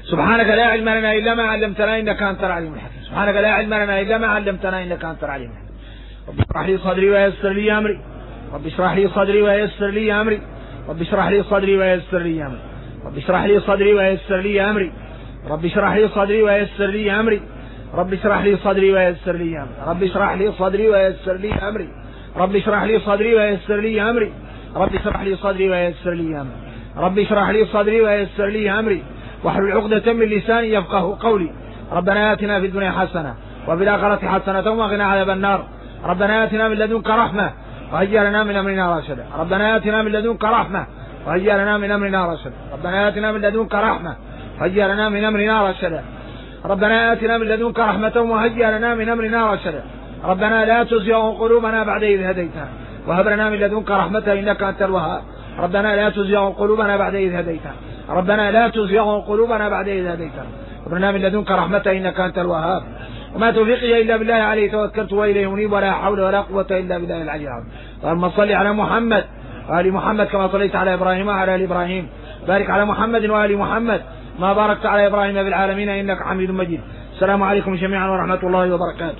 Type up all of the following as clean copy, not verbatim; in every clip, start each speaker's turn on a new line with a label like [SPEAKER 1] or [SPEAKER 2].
[SPEAKER 1] سبحانك لا علم لنا إلا ما علمتنا إنك أنت العليم الحكيم. سبحانك لا علم لنا إلا ما علمتنا إنك أنت العليم الحكيم. رب اشرح لي صدري ويسر لي أمري. رب اشرح لي صدري ويسر لي أمري. رب اشرح لي صدري ويسر لي أمري. رب اشرح لي صدري ويسر لي أمري. رب اشرح لي صدري ويسر لي أمري. رب اشرح لي صدري ويسر لي أمري. رب اشرح لي صدري ويسر لي أمري. رب اشرح لي صدري ويسر لي أمري. رب اشرح لي صدري ويسر لي أمري. رب اشرح لي صدري ويسر لي أمري واحلل عقدة من لساني يفقه قولي. ربنا آتنا في الدنيا حسنة وفي الآخرة حسنة وقنا عذاب النار. ربنا آتنا من لدنك رحمة وهيئ لنا من أمرنا رشدا. ربنا آتنا من لدنك رحمة وهيئ لنا من أمرنا رشدا. ربنا آتنا من لدنك رحمة وهيئ لنا من أمرنا رشدا. ربنا آتنا من لدنك رحمة وهيئ لنا من أمرنا رشدا. ربنا لا تزغ قلوبنا بعد إذ هديتنا وهب لنا من لدنك رحمة إنك أنت الوهاب. ربنا لا تزغ قلوبنا بعد إذ هديتنا. ربنا لا تزغ قلوبنا بعد إذ هديتنا وهب لنا من لدنك رحمة إنك أنت الوهاب. وما توفيقي إلا بالله عليه توكلت وإليه أنيب ولا حول ولا قوة إلا بالله العلي العظيم. اللهم صل على محمد وآل محمد كما صليت على إبراهيم وعلى آل إبراهيم. بارك على محمد وآل محمد ما باركت على إبراهيم بالعالمين إنك حميد مجيد. السلام عليكم جميعا ورحمة الله وبركاته.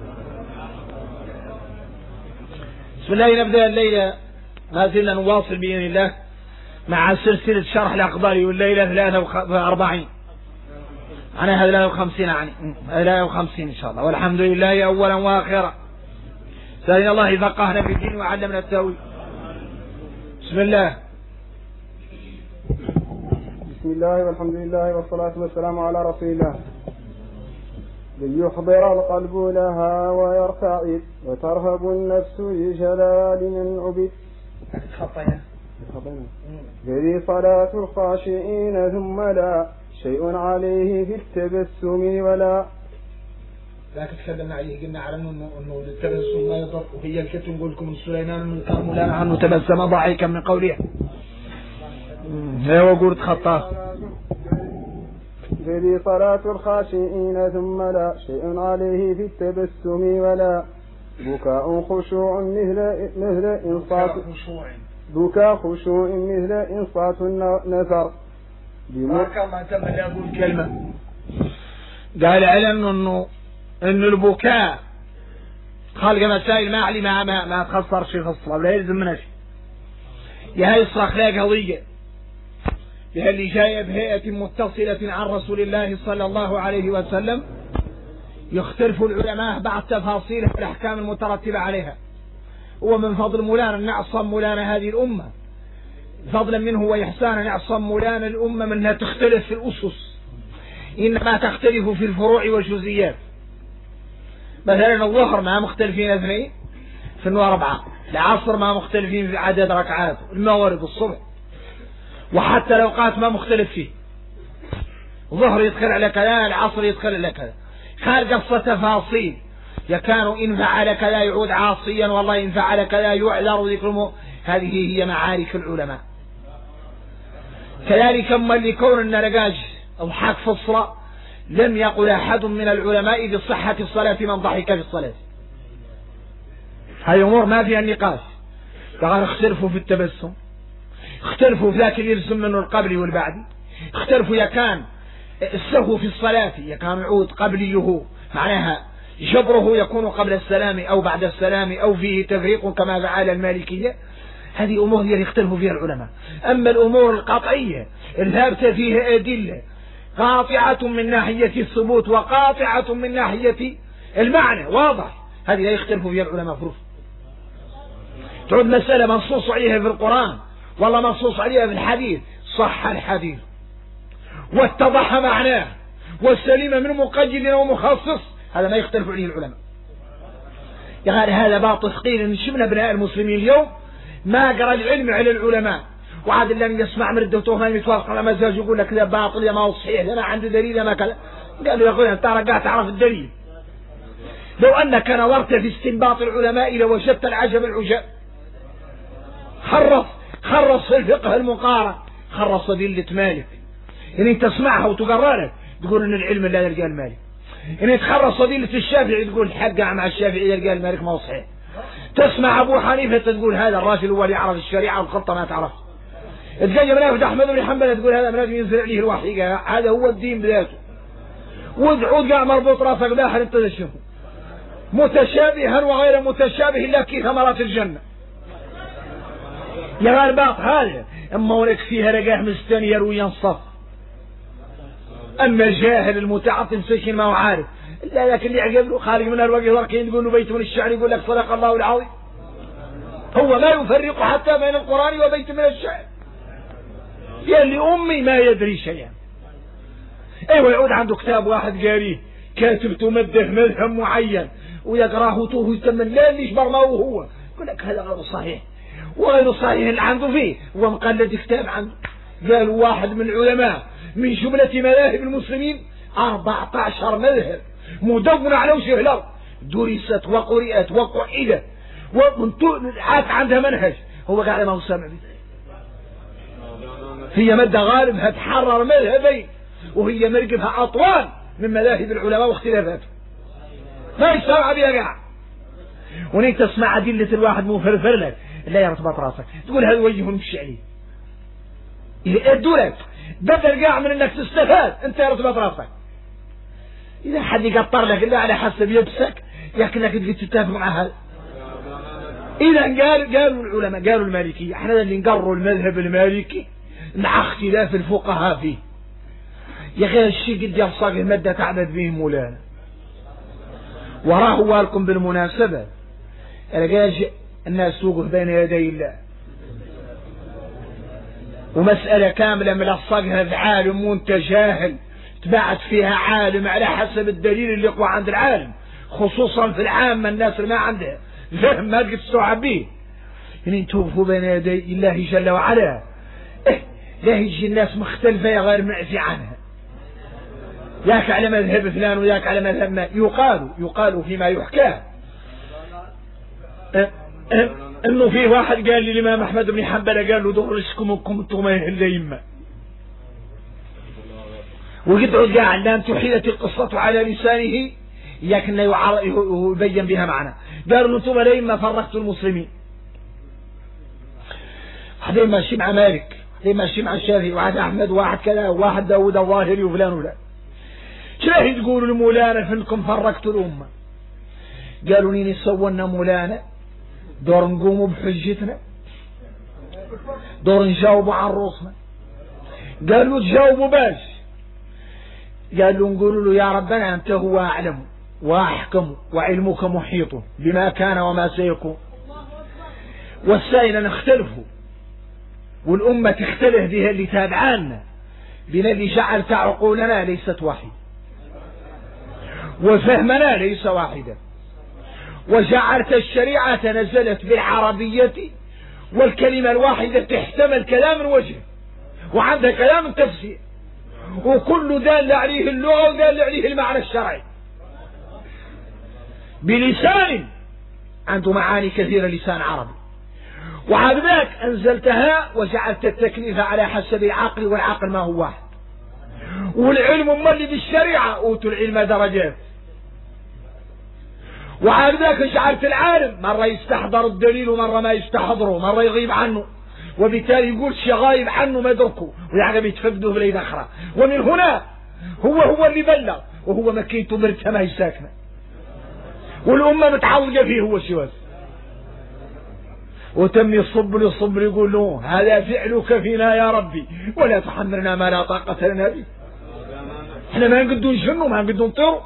[SPEAKER 1] بسم الله نبدأ الليلة ما زلنا نواصل بإذن الله مع سلسلة شرح الأخضر والليلة 43 أنا 53 يعني 53 إن شاء الله. والحمد لله أولا وآخرا. سألنا الله يفقهنا في الدين وعلمنا التأويل. بسم الله.
[SPEAKER 2] بسم الله والحمد لله والصلاة والسلام على رسول الله. ليحضر القلب لها ويرتعد وترهب النفس لجلال من عبد. هذه صلاة الخاشعين ثم لا شيء عليه في التبسم ولا.
[SPEAKER 1] لا تتكلمنا عليه قلنا على انه التبسم ما يضر. وهي الكتب نقول لكم سليمان من كان مولانا عنه تبسم ضحكا من قوله. هو قلت خطاه.
[SPEAKER 2] هذه صلاة الخاشعين ثم لا شيء عليه في التبسم ولا. بكاء خشوع مثل إنصات بكاء خشوع مثل إنصات النثر.
[SPEAKER 1] بارك الله تم اللي أقول كلمة. قال علم إنه البكاء خلق مسائل ما علي ما تخسر شيء خصله ولا يلزم منها شيء. يا يصرخ لا قضية يا اللي جاية بهيئة متصلة عن رسول الله صلى الله عليه وسلم. يختلف العلماء بعض تفاصيل الأحكام المترتبة عليها. هو من فضل مولانا نعصم مولانا هذه الأمة فضلا منه وإحسانا نعصم مولانا الأمة منها تختلف في الأسس إنما تختلف في الفروع والجزئيات. مثلا الظهر ما مختلفين اثنين في النوار 4. العصر ما مختلفين في عدد ركعات. المغرب الصبح وحتى الأوقات ما مختلف فيه. الظهر يدخل على كذا العصر يدخل على كذا. خارج قصة تفاصيل يكان إن فعل كذا يعود عاصيا والله إن فعل كذا يعذر ذكره. هذه هي معارك العلماء. كذلك أما اللي كون النرقاج أو حق في الصلاة لم يقل أحد من العلماء بصحة الصلاة من ضحك في الصلاة. هذه أمور ما فيها النقاش. فقال اختلفوا في التبسم. اختلفوا في ذاك اللي يرسم منه القبلي والبعدي. اختلفوا يكان السهو في الصلاة يكان يعود قبليه معناها جبره يكون قبل السلام أو بعد السلام أو فيه تفريق كما فعل المالكية. هذه أمور هي يختلف فيها العلماء. أما الأمور القطعية الثابتة فيها أدلة قاطعة من ناحية الثبوت وقاطعة من ناحية المعنى واضح هذه لا يختلف فيها العلماء فروض. تعود مسألة منصوص عليها في القرآن والله منصوص عليها في الحديث صح الحديث واتضح معناه والسليم من مقيد ومخصص هذا ما يختلف عليه العلماء. يعني هذا باطل ثقيل ان شبنا ابناء المسلمين اليوم ما قرأ العلم على العلماء وعاد لم يسمع من الدكتور ما يتوافق على مزاج يقول لك لا باطل يا ما هو صحيح انا عندي دليل ما كذا. قال له يا اخوي انت رجعت تعرف الدليل. لو انك نظرت في استنباط العلماء لوجدت العجب العجاب. خرص في الفقه المقارن خرص أدلة مالك يعني تسمعها وتقرأ لك تقول ان العلم لا يلقى المالك. يعني تخرص أدلة الشافعي تقول حق مع الشافعي يلقى المالك ما هو صحيح. تسمع أبو حنيفة تقول هذا الراجل هو اللي يعرف الشريعة والخطة ما تعرف. تجي منافذ أحمد بن حنبل تقول هذا منافذ ينزل عليه الوحي، هذا هو الدين بذاته. وادعود قاع مربوط راسك باحر انت تشوفه متشابها وغير متشابه الا كي ثمرات الجنه. يا غرباط هذا اما ولك فيها رقاح مستني يروي ينصف. اما الجاهل المتعطل سكين ما هو عارف الا لكن اللي عقب له خارج من الوقت وركين تقول له بيت من الشعر يقول لك صدق الله العظيم. هو ما يفرق حتى بين القران وبيت من الشعر. يا اللي امي ما يدري شيئا. ايوه يعود عنده كتاب واحد قاريه كاتب تمده مذهب معين ويقراه توه يتمن لا اللي يشبر ما هو يقول لك هذا غير صحيح وغير صحيح اللي عنده فيه. هو مقلد كتاب عنده. قال واحد من العلماء من جملة مذاهب المسلمين 14 مذهب مدونة على وجه الأرض درست وقرئت وقعدت عاد عندها منهج. هو قاعد ما هو سامع به. هي مادة غالب هتحرر مذهبين وهي مرقبها أطوال من مذاهب العلماء واختلافاتهم ما يستوعب بها قاعد. ونيك تسمع أدلة الواحد مفرفر لك لا يرتبط راسك تقول هذا وجه نمشي عليه يدولك بدل قاع من انك تستفاد انت يرتبط راسك. اذا حد يقطر لك الا على حسب يبسك ياكلك تجي تتفق مع هذا. اذا قالوا العلماء قالوا المالكية احنا اللي نقروا المذهب المالكي مع اختلاف الفقهاء فيه. يا اخي الشيء قد يفصل المادة تعبد به مولانا. وراه والكم بالمناسبة رجاج الناس توقف بين يدي الله ومسألة كاملة ملصقها بعالم وانت جاهل تبعت فيها عالم على حسب الدليل اللي يقوى عند العالم خصوصا في العامة الناس اللي ما عندها فهم ما تقدر تستوعب به. يعني توقفوا بين يدي الله جل وعلا لا يجي الناس مختلفة غير معفي عنها. ياك على مذهب فلان وياك على مذهب ما يقال فيما يحكى انه في واحد قال لي الامام احمد بن حنبل قال له دورسكم انكم انتم الا يما وقد قاعد لان تحيلت القصة على لسانه ياك انه يبين بها معنى. قالوا له انتم لا يما فرقتوا المسلمين. هذا ماشي مع مالك هذا ماشي مع الشافعي وواحد احمد وواحد كذا وواحد داود الظاهري وفلان ولا شلاه تقولوا لمولانا فانكم فرقتوا الامه. قالوا نيني سونا مولانا دور نقوموا بحجتنا دور نجاوبوا عن روسنا. قالوا تجاوبوا باش قالوا نقولوا له يا ربنا انت هو اعلم واحكم وعلمك محيط بما كان وما سيكون والسائل نختلفوا والامه تختلف بها اللي تابعانا بنا اللي جعلت عقولنا ليست واحده وفهمنا ليس واحدا وجعلت الشريعة نزلت بالعربية والكلمة الواحدة تحتمل كلام من وجه وعندها كلام تفسير وكل دال عليه اللغة ودال عليه المعنى الشرعي بلسان عنده معاني كثيرة لسان عربي. وعلى ذلك أنزلتها وجعلت التكليف على حسب العقل والعقل ما هو واحد والعلم مملي بالشريعة أوتوا العلم درجات. وعلى ذلك جعلت العالم مرة يستحضر الدليل ومرة ما يستحضره مرة يغيب عنه وبالتالي يقول شيء غايب عنه ما يدركه ويعقب يتفقده بليل أخرى. ومن هنا هو اللي بلغ وهو مكيته مرتها ما هي ساكنة والأمة متعلقة فيه هو شواز وتم يصب يقول له هذا فعلك فينا يا ربي ولا تحملنا ما لا طاقة لنا به. احنا ما نقدر نجنوا ما نقدر نطيروا.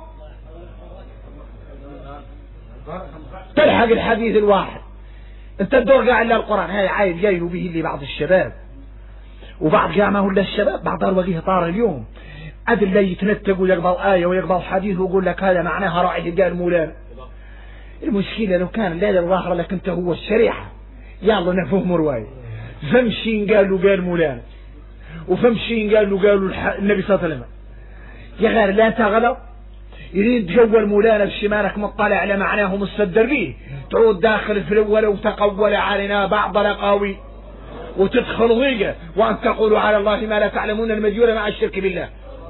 [SPEAKER 1] تلحق الحديث الواحد انت تدور قاعد القرآن هاي عايد جايلوا به اللي بعض الشباب وبعض قاع ما هو الا الشباب بعض الوجيه طار اليوم عاد اللي يتنتق ويقبل آية ويقبل حديث ويقول لك هذا معناها راعي قال مولانا. المشكلة لو كان لا الظاهر لك انت هو الشريحة يلا نفهم رواية فمشين قال مولانا وفمشين قالوا النبي صلى الله عليه وسلم يا غير لا انت غلط يريد جو مولانا بشمالك مطلع على معناه مستدر به تعود داخل في الاول وتقول علينا بعض الاقاوي وتدخل ضيقه وان تقولوا على الله ما لا تعلمون المديون مع الشرك بالله.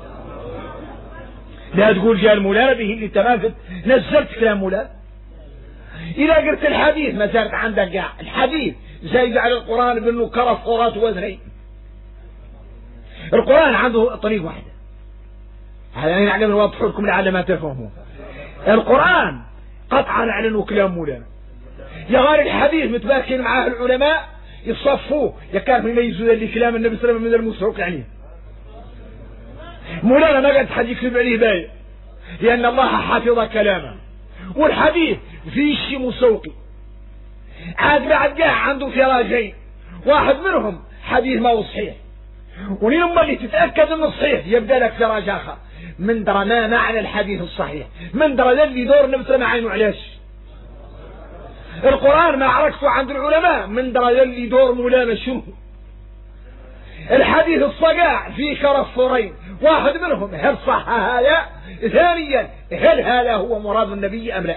[SPEAKER 1] لا تقول جاء المولانا به اللي تمام نزلت كلام مولانا. إذا قلت الحديث ما زالت عندك قاع الحديث زايد على القرآن بأنه كرف قرات وزني القرآن عنده طريق واحدة، هذا أنا نعلم نوضح لكم لعل ما تفهمون. القرآن قطعا أعلنوا كلام مولانا، يا غير الحديث متباكين معاه العلماء يصفوه، يكاد يميزوا اللي كلام النبي صلى الله عليه وسلم من المسروق عليه. مولانا ما قد حد يكتب عليه باية، لأن الله حافظ كلامه، والحديث فيه شيء مسوقي. عاد بعد جاه عنده فراجين، واحد منهم حديث ما هو صحيح، ولما اللي تتأكد انه صحيح يبدأ لك فراج آخر. من درى ما معنى الحديث الصحيح، من درى اللي دور النبي صلى الله عليه وسلم عينه علاش. القرآن ما عرفته عند العلماء، من درى اللي دور مولانا شنو. الحديث الصقاع فيه شرفورين، واحد منهم هل صح هذا، ثانيا هل هذا هو مراد النبي أم لا.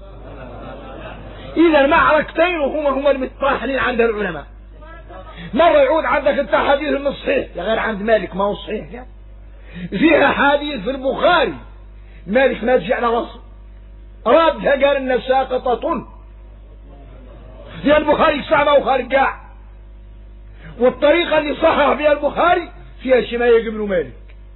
[SPEAKER 1] إذا معركتين هما المتطاحنين عند العلماء. مرة يعود عندك انت حديث انه صحيح، يا غير عند مالك ما هو صحيح يعني. فيها حديث في البخاري مالك ما تجي على راسه، رادها قال انها ساقطة، لأن البخاري سامع وخارج قاع، والطريقة اللي صحح بها البخاري فيها شيء ما يقبل مالك.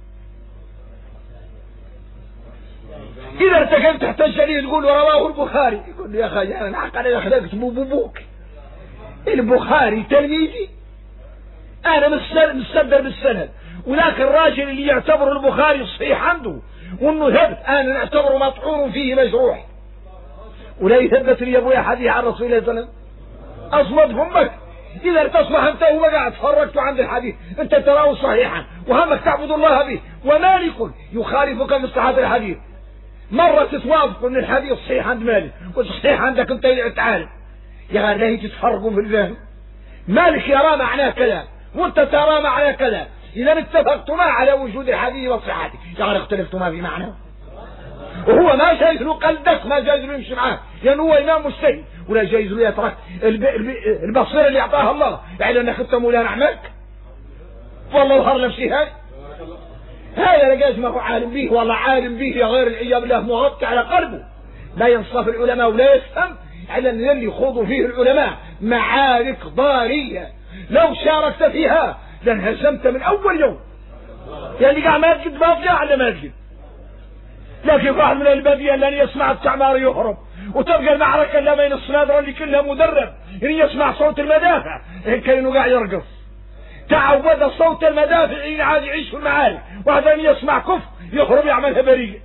[SPEAKER 1] إذا ارتكبت تحتاج عليه تقول ورواه البخاري، يقول له يا أخي أنا نعقل أنا خلقت بوبوك، البخاري تلميذي أنا مستدر بالسند، ولكن الراجل اللي يعتبر البخاري صحيح عنده وأنه ثبت أنا نعتبره مطعون فيه مجروح، ولا يثبت لي أبويا حديث عن رسول الله صلى الله عليه وسلم. أصمد همك، إذا تصبح أنت وما قاعد تفرجت عند الحديث أنت تراه صحيحا وهمك تعبد الله به، ومالك يخالفك في صحة الحديث. مرة تتوافق أن الحديث صحيح عند مالك وصحيح عندك أنت تعالى، يا غير لا تتفرقوا في الفهم. مالك يرى معناه كذا وأنت ترى معناه كذا، إذا اتفقتما على وجود الحديث وصحته يا غير اختلفتما في معناه، وهو ما جايز له قلدك، ما جايز له يمشي معاه لأنه هو إمام مجتهد، ولا جايز له يترك البصيرة اللي أعطاها الله يعني أنك أنت مولانا أعمالك. والله ظهر نفسي هذا لقاش ما هو عالم به، والله عالم به يا غير العياذ بالله مغطي على قلبه، لا ينصف العلماء ولا يفهم على أن اللي يخوضوا فيه العلماء معارك ضارية لو شاركت فيها لانهزمت من أول يوم، يعني قاعد ما تجد باطلة على ما تجد. لكن واحد من البادية لن يسمع التعمار يهرب، وتبقى المعركة اللي بين الصنادرة اللي كلها مدرب، يعني يسمع صوت المدافع كأنه قاعد يرقص، تعود صوت المدافع اللي عاد يعيش في المعارك، واحد أن يسمع كف يهرب يعملها بريء.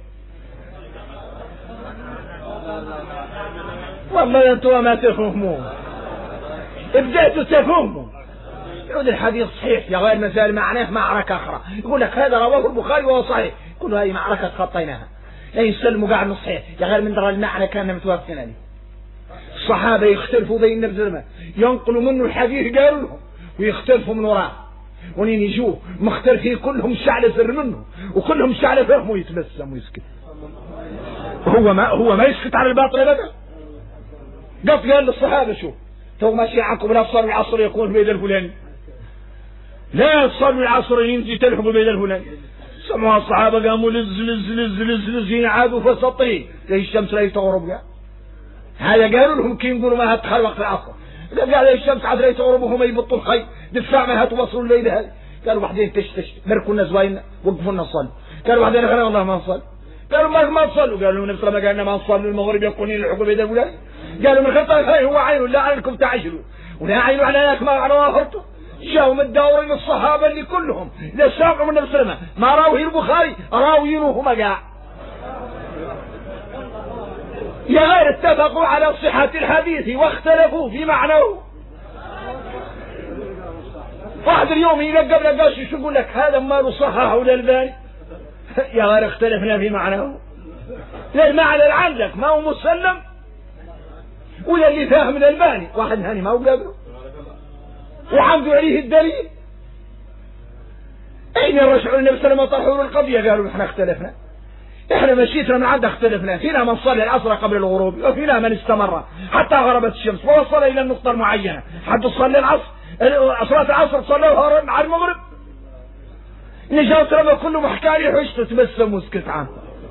[SPEAKER 1] والله أنتوا ما تفهمون، ابدأتوا تفهموا. يقول الحديث صحيح يا غير مثال معناه معركة أخرى، يقول لك هذا رواه البخاري وهو صحيح، كل هذه معركة تخطيناها، لا يسلموا قاعد من صحيح يا غير من درى المعنى كان متوافقين عليه. الصحابة يختلفوا بين النبي ينقلوا منه الحديث قالوا لهم ويختلفوا من وراه، ونين يجوه مختلفين كلهم شعل سر منه وكلهم شعل فهمه يتبسم ويسكت. هو ما يسكت على الباطل ابدا. قال للصحابة شو تو ماشي عنكم لا تصلوا العصر يكون بيد الفلاني، لا تصلوا العصر ينزي تلحقوا بيد الفلاني. سمعوا الصحابة قاموا لز لز لز لز لز ينعادوا في السطين زي الشمس لا تغرب. هذا قالوا لهم كي يقولوا ما هتدخل وقت العصر، قال الشمس عاد لا تغرب وهم يبطوا الخير دفاع ما هتوصلوا الليل هذه. قالوا بعدين تشتش مركوا الناس زواين وقفوا لنا نصلي، قالوا بعدين خلينا والله ما نصلي، قالوا ما تصلوا، قالوا نفس ما قالنا ما نصلي المغرب يكون يلحقوا بيد الفلاني، قالوا من خطأ هو عين لا عنكم تعجلوا ولا عينوا عليك ما على ظهرته. جاءوا من الدورين الصحابة اللي كلهم لا ساقوا من النبي صلى الله عليه وسلم ما راوه البخاري راوينه ما قاع، يا غير اتفقوا على صحة الحديث واختلفوا في معناه. واحد اليوم يلقى قاش شو يقول لك هذا ما صححه ولا الباني، يا غير اختلفنا في معناه، لا المعنى اللي عندك ما هو مسلم ولا اللي فاهم الألباني واحد هاني ما هو قابله وحمدوا عليه الدليل. أين الرجعوا النبي صلى الله عليه وسلم طرحوا القضية قالوا احنا اختلفنا، احنا مشيتنا من عندنا اختلفنا، فينا من صلى العصر قبل الغروب وفينا من استمر حتى غربت الشمس ووصل إلى النقطة المعينة، حد صلى العصر صلاة العصر صلوها على المغرب. نجاوت ربا كله محكاري حش تتبسم وسكت عنه.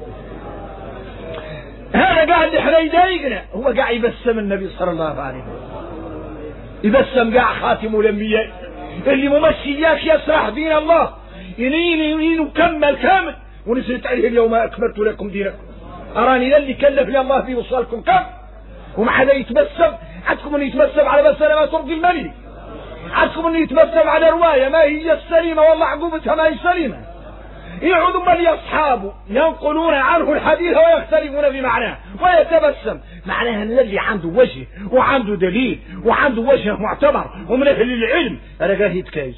[SPEAKER 1] هذا قاعد احنا يضايقنا، هو قاعد يبسم النبي صلى الله عليه وسلم، يبسم قاع خاتم الانبياء اللي ممشي اياك يسرح دين الله ينين وكمل كامل، ونزلت عليه اليوم أكملت لكم دينكم. أراني اللي كلفني الله في وصالكم كم، وما حدا يتبسم. عندكم اللي يتبسم على مسألة ما ترضي الملك، عندكم اللي يتبسم على رواية ما هي السليمة والله عقوبتها ما هي سليمة. يعود بل أصحابه ينقلون عنه الحديث ويختلفون في معناه ويتبسم. معناها أن اللي عنده وجه وعنده دليل وعنده وجه معتبر ومن أهل العلم رجاه يتكايز،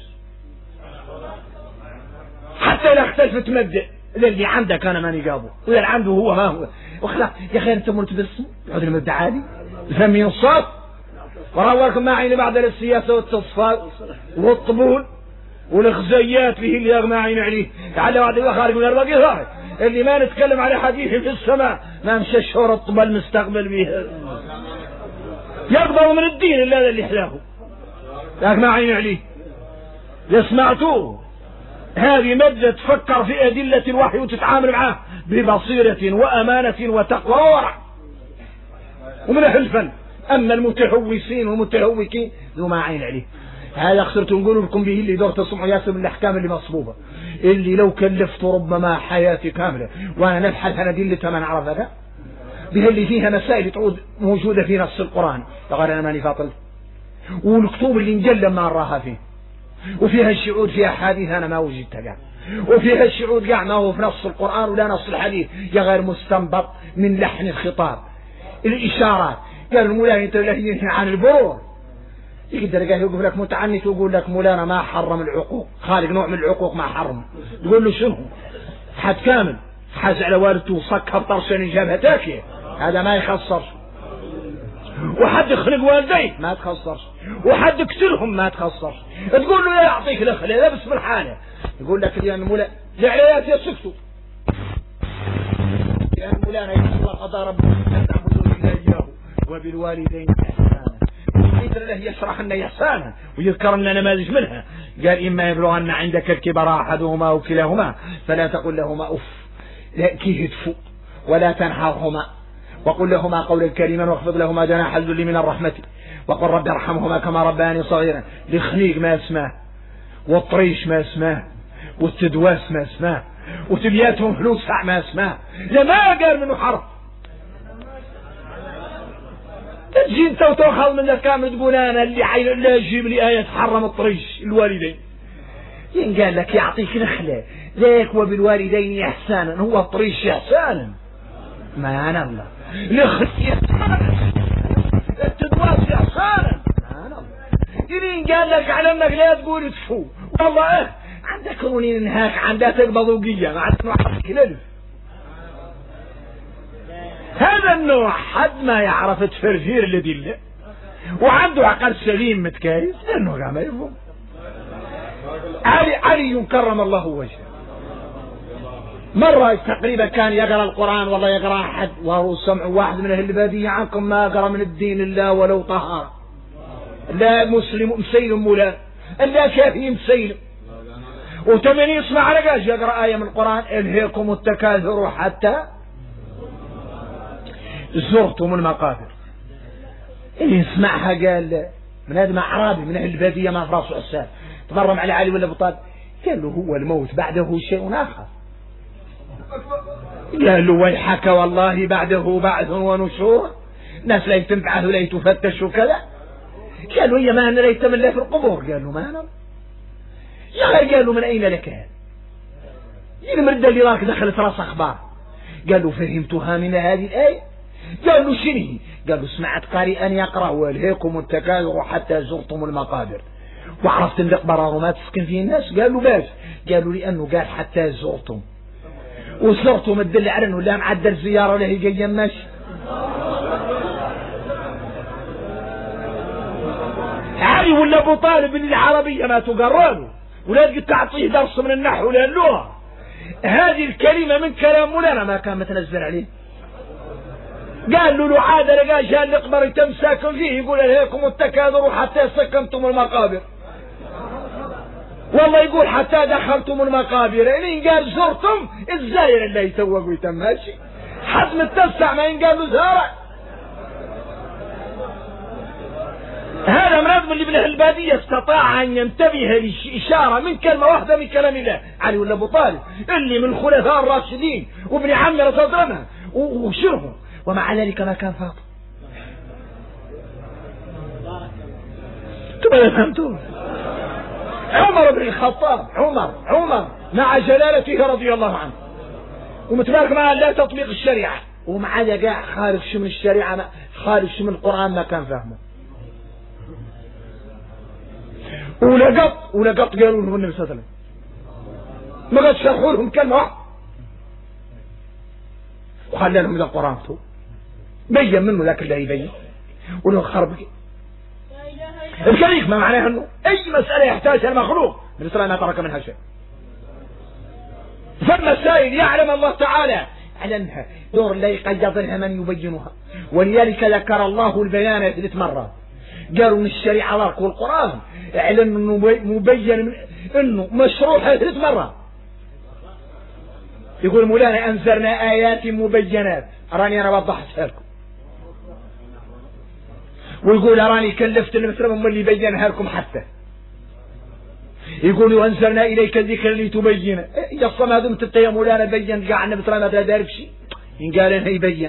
[SPEAKER 1] حتى لا اختلفت مبدأ. اللي عندك أنا ماني جابه، واللي عنده هو ما هو. وخلاص يا أخي أنت متبسم يعود المبدأ عادي الفم ينصاف. وراوركم ما عين بعد السياسة والتصفيات والطبول والخزيات فيه اللي يغمى عين عليه. لعل واحد يبقى خارج من الرقي ظاهر اللي ما نتكلم على حديث في السماء ما مشى الشهر الطبل المستقبل به يقبل من الدين إلا اللي حلاه لكن ما عين عليه. يسمعتوه هذه مادة تفكر في أدلة الوحي وتتعامل معه ببصيرة وأمانة وتقوى وورع ومن أهل الفن. أما المتهوسين والمتهوكين ذو ما عين عليه. هذا خسرت نقول لكم به اللي دور تصمع ياسر من الأحكام اللي مصبوبة، اللي لو كلفت ربما حياتي كاملة وأنا نبحث عن أدلتها ما نعرف هذا بها اللي فيها مسائل تعود موجودة في نص القرآن فقال أنا ماني فاطل، والكتب اللي نجل ما نراها فيه، وفيها الشعود فيها حديث أنا ما وجدتها قاع، وفيها الشعود قاع ما هو في نص القرآن ولا نص الحديث يا غير مستنبط من لحن الخطاب. الإشارات قال المولانا ينتهي عن البرور يقدر قال يوقف لك متعنت ويقول لك مولانا ما حرم العقوق، خالق نوع من العقوق ما حرم. تقول له شنو؟ حد كامل حاز على والدته وصكها بطرشين جابها تاكيه هذا ما يخسرش. وحد يخلق والديه ما تخسرش، وحد يقتلهم ما تخسرش. تقول له لا يعطيك الخلي لا بس بالحاله يقول لك يا مولانا العيات يسكتوا يا مولانا يقول قضى ربك ان تعبدوا الا اياه وبالوالدين احسانا. له يشرح لنا إحسانا ويذكر لنا نماذج منها. قال إما يبلغن عندك الكبر أحدهما أو كلاهما فلا تقل لهما أف لا كيه تفو ولا تنحرهما وقل لهما قولا كريما واخفض لهما جناح الذل من الرحمة وقل رب ارحمهما كما ربياني صغيرا. الخنيق ما اسماه والطريش ما اسماه والتدواس ما اسماه وتبياتهم فلوس ما اسماه. لا ما قال منه حرف. تجي انت وتاخذ من الكامل تقول انا اللي لا يجيب لي آية تحرم الطريش الوالدين. ين قال لك يعطيك نخلة ذاك وبالوالدين إحسانا هو الطريش إحسانا ما أنا الله نخلي التدواس إحسانا ما أنا الله. ين قال لك على انك لا تقول تفو والله عندك رونين انهاك عندها تقبض وقية ما عندك نوعك الالف. هذا النوع حد ما يعرف تفرفير لدله وعنده عقل سليم متكايس لأنه قام يفهم. علي كرم الله وجهه مرة تقريبا كان يقرأ القرآن والله يقرأ أحد وهو سمع واحد من أهل البادية عنكم ما قرأ من الدين إلا ولو طهر لا مسلم مسيلم مولا إلا كافي مسيلم وتمن يسمع رقاش يقرأ آية من القرآن ألهيكم التكاثر حتى زرتم المقابر. اللي يسمعها قال من هذا أعرابي من أهل البادية ما في راسه حساب تبرم على علي ولا بطال قال له هو الموت بعده شيء آخر. قال له ويحك والله بعده بعث ونشور ناس لا يتنبعث ولا يتفتش وكذا. قال له هي ما أنا ليت من الله في القبور. قال له ما أنا يا غير. قال له من أين لك هذا المردة اللي راك دخلت راس أخبار. قال له فهمتها من هذه الآية. قال له شنو؟ قال له سمعت قارئا يقرأ والهيكم التكاثر حتى زرتم المقابر وعرفت ان القبر ما تسكن فيه الناس. قال له باش؟ قالوا لأنه قال حتى زرتم وزرتم تدل على انه لا معدل زيارة ولا هي جاية ماشي. علي ولا ابو طالب اللي العربية ما تقرأ ولا تقدر تعطيه درس من النحو ولا اللغة. هذه الكلمة من كلام مولانا ما كان متنزل عليه. قال له عاد لقى جاء القبر تم ساكن فيه يقول عليكم التكاثر حتى سكنتم المقابر والله يقول حتى دخلتم المقابر. يعني قال زرتم الزاير اللي يسوق ويتم ماشي حد متسع ما ينقال له زارع. هذا مناظم اللي ابن البادية استطاع أن ينتبه لإشارة من كلمة واحدة من كلام الله. علي ولا أبو طالب اللي من خلفاء الراشدين وابن عم رسول الله وشرهم، ومع ذلك ما كان فاضل. انتم فهمتوا؟ عمر بن الخطاب، عمر مع جلالته رضي الله عنه ومتبارك معه لا تطبيق الشريعة، ومع ذلك قاع خارج شو من الشريعة، خارج شو من القرآن ما كان فاهمه. ولقط قالوا له النبي صلى الله عليه وسلم، ما قد شرحوا لهم كلمة واحدة وخلى لهم إذا القرآن مكتوب بين منه ذاك اللي يبين ولو خرب الكريم. ما معناه انه اي مسألة يحتاجها المخلوق النبي صلى الله عليه وسلم ما ترك منها شيء. فالمسائل يعلم الله تعالى على انها دور لا يقيض لها من يبينها، ولذلك ذكر الله البيان 3 مرات. قالوا من الشريعة الأرك والقرآن اعلن انه مبين انه مشروع 3 مرات. يقول مولانا انزلنا آيات مبينات، اراني انا وضحتها لكم. ويقول اراني كلفت المسلم هم اللي بينها لكم حتى. يقول وانزلنا اليك الذكر لتبين. يا الصمد هذا انت يا مولانا بين قاع النبي صلى الله عليه وسلم دارك شيء ان قال انه يبين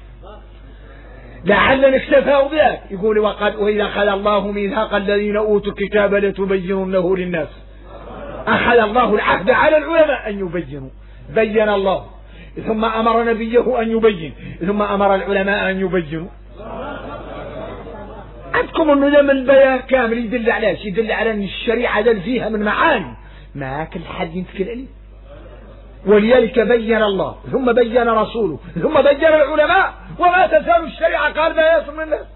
[SPEAKER 1] لعلنا اكتفوا بذلك. يقول واذا اخذ الله ميثاق الذين اوتوا الكتاب لتبيننه للناس، اخذ الله العهد على العلماء ان يبينوا، بين الله ثم امر نبيه ان يبين ثم امر العلماء ان يبينوا. عندكم انه ده من البيان كامل يدل على شيء، يدل على ان الشريعه دل فيها من معاني ما كل حد ينتكل عليه. ولذلك بين الله ثم بين رسوله ثم بين العلماء، وما تزال الشريعه قال ما يصل من الناس.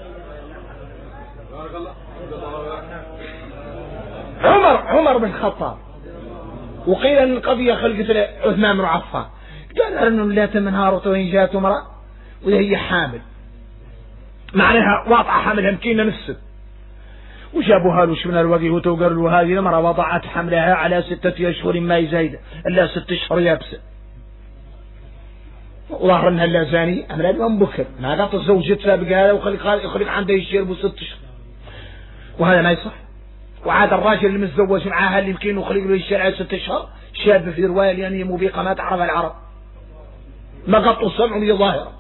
[SPEAKER 1] عمر بن الخطاب وقيل ان القضيه خلقت عثمان بن عفان، قال انه لا تمنهار وين جاءت امراه وهي حامل، معناها واضعه حملها يمكن نفسه، وجابوها له من الوجه وتوقر له هذه المرأة وضعت حملها على 6 أشهر ما يزايد الا 6 أشهر يابسه، وظهر انها لا زاني امرأة من بكر ما قط زوجتها بقالها وخلق عنده يشرب 6 أشهر، وهذا ما يصح. وعاد الراجل المتزوج معاها اللي يمكن يخلق له الشرع 6 أشهر شاب في روايه يعني مبيقه ما تعرف العرب، ما قط السمع من ظاهره.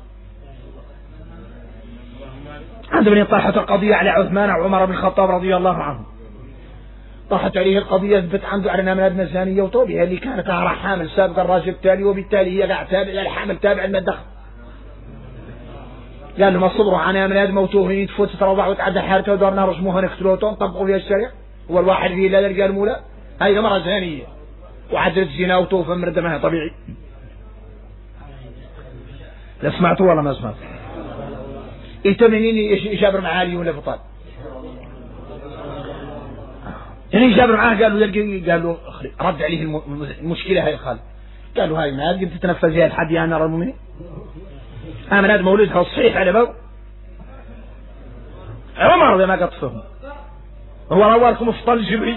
[SPEAKER 1] عندما طاحت القضية على عثمان وعمر بن الخطاب رضي الله عنه، طاحت عليه القضية اثبت عنده على من ادنى زانية وطوبها اللي كانت أهرى حامل سابق الراجل التالي، وبالتالي هي قاعد تابع للحامل تابع المدخل. قال لهم صبروا عن من ادم موتوه تفوت تروضع وتعدى حالته ودورنا رجموها نقتلوه طبقوا فيها الشريعة. هو الواحد فيه لا قال مولا هاي مرة زانية وعدت زنا وتوفى من دمها طبيعي. لا سمعتوا ولا ما سمعتوا؟ يتمنيني يجابر مع علي ولا بطال، يعني يجابر معاه قال له رد عليه المشكلة هاي الخالد، قالوا هاي ما قد تتنفذ الحد يا نار المؤمنين امن هذا مولدها الصحيح على باب عمر ما قد فهم. هو روالكم افضل الجبري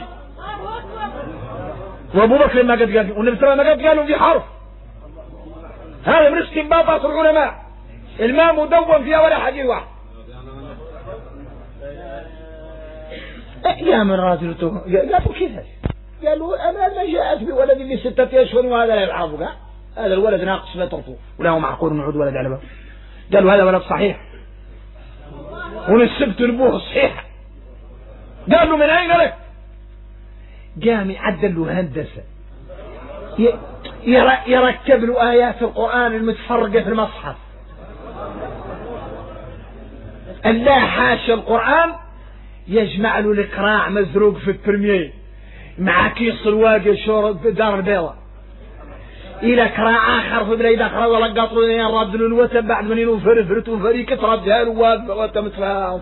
[SPEAKER 1] وابو بكر ما قد قال والنبي صلى الله عليه وسلم ما قد قالوا في حرف. هذا من استنباطات العلماء الماء مدون فيها ولا حديث واحد. يا من راجلته قالوا كذا، قالوا انا ما جاءت بولد لي 6 أشهر وهذا لا يلعبك، هذا الولد ناقص لا ترفض ولا هو معقول نعود ولد على باب. قالوا هذا ولد صحيح ونسبت لابوه صحيح. قالوا من اين لك؟ قام يعدل له هندسه يركب له ايات القران المتفرقه في المصحف. الله حاشا القرآن يجمع له الإقراع مزروق في البرمية مع كيس الواقع شورة دار البيضاء إلى إقراع آخر في بلاد أخرى ولقط له الرد للوتب بعد من ينو فرفرت وفريك تردها له وتمتفاها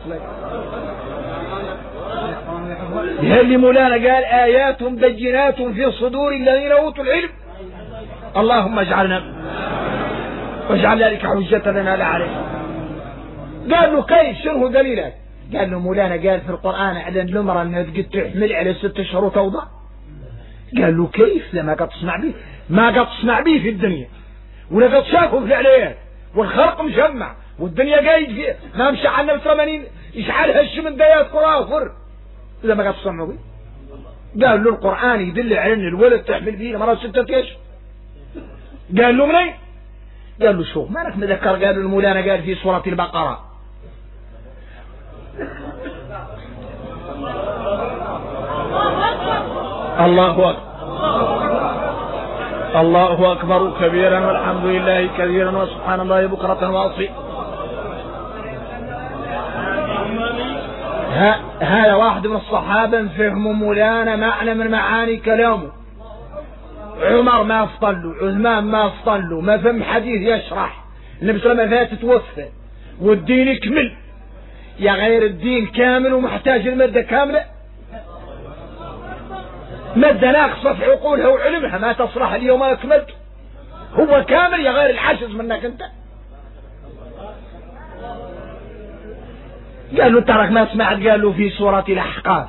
[SPEAKER 1] اللي مولانا قال آيات بينات في صدور الذين أوتوا العلم. اللهم اجعلنا واجعل ذلك حجة لنا لا علينا. قال له كيف شنو دليلك؟ قال له مولانا قال في القرآن أعلن الأمر أنها قد تحمل على 6 أشهر وتوضع. قال له كيف؟ لما قد تصنع به ما قد تصنع به في الدنيا ولا قد شافوا في الإعلانات والخرق مجمع والدنيا قايد فيه ما مشى عنا ب80 يشعل هش من ديات قرافر إذا ما قد سمعوا بي. قال له القرآن يدل على أن الولد تحمل فيه مرة 6 أشهر. قال له منين؟ قال له شوف ما لك مذكر. قال له المولانا قال في سورة البقرة الله أكبر الله أكبر كبيرا والحمد لله كثيرا وسبحان الله بكرة وأصيلا. هذا واحد من الصحابة فهموا مولانا معنى من معاني كلامه. عمر ما افضل له، عثمان ما افضل له، ما فهم حديث يشرح النبي صلى الله عليه وسلم فات توفى والدين يكمل. يا غير الدين كامل ومحتاج المادة كاملة، مادة ناقصة في عقولها وعلمها ما تصلح اليوم أكملت. هو كامل يا غير العجز منك أنت. قال له ترك ما سمعت. قال له في سورة الأحقاف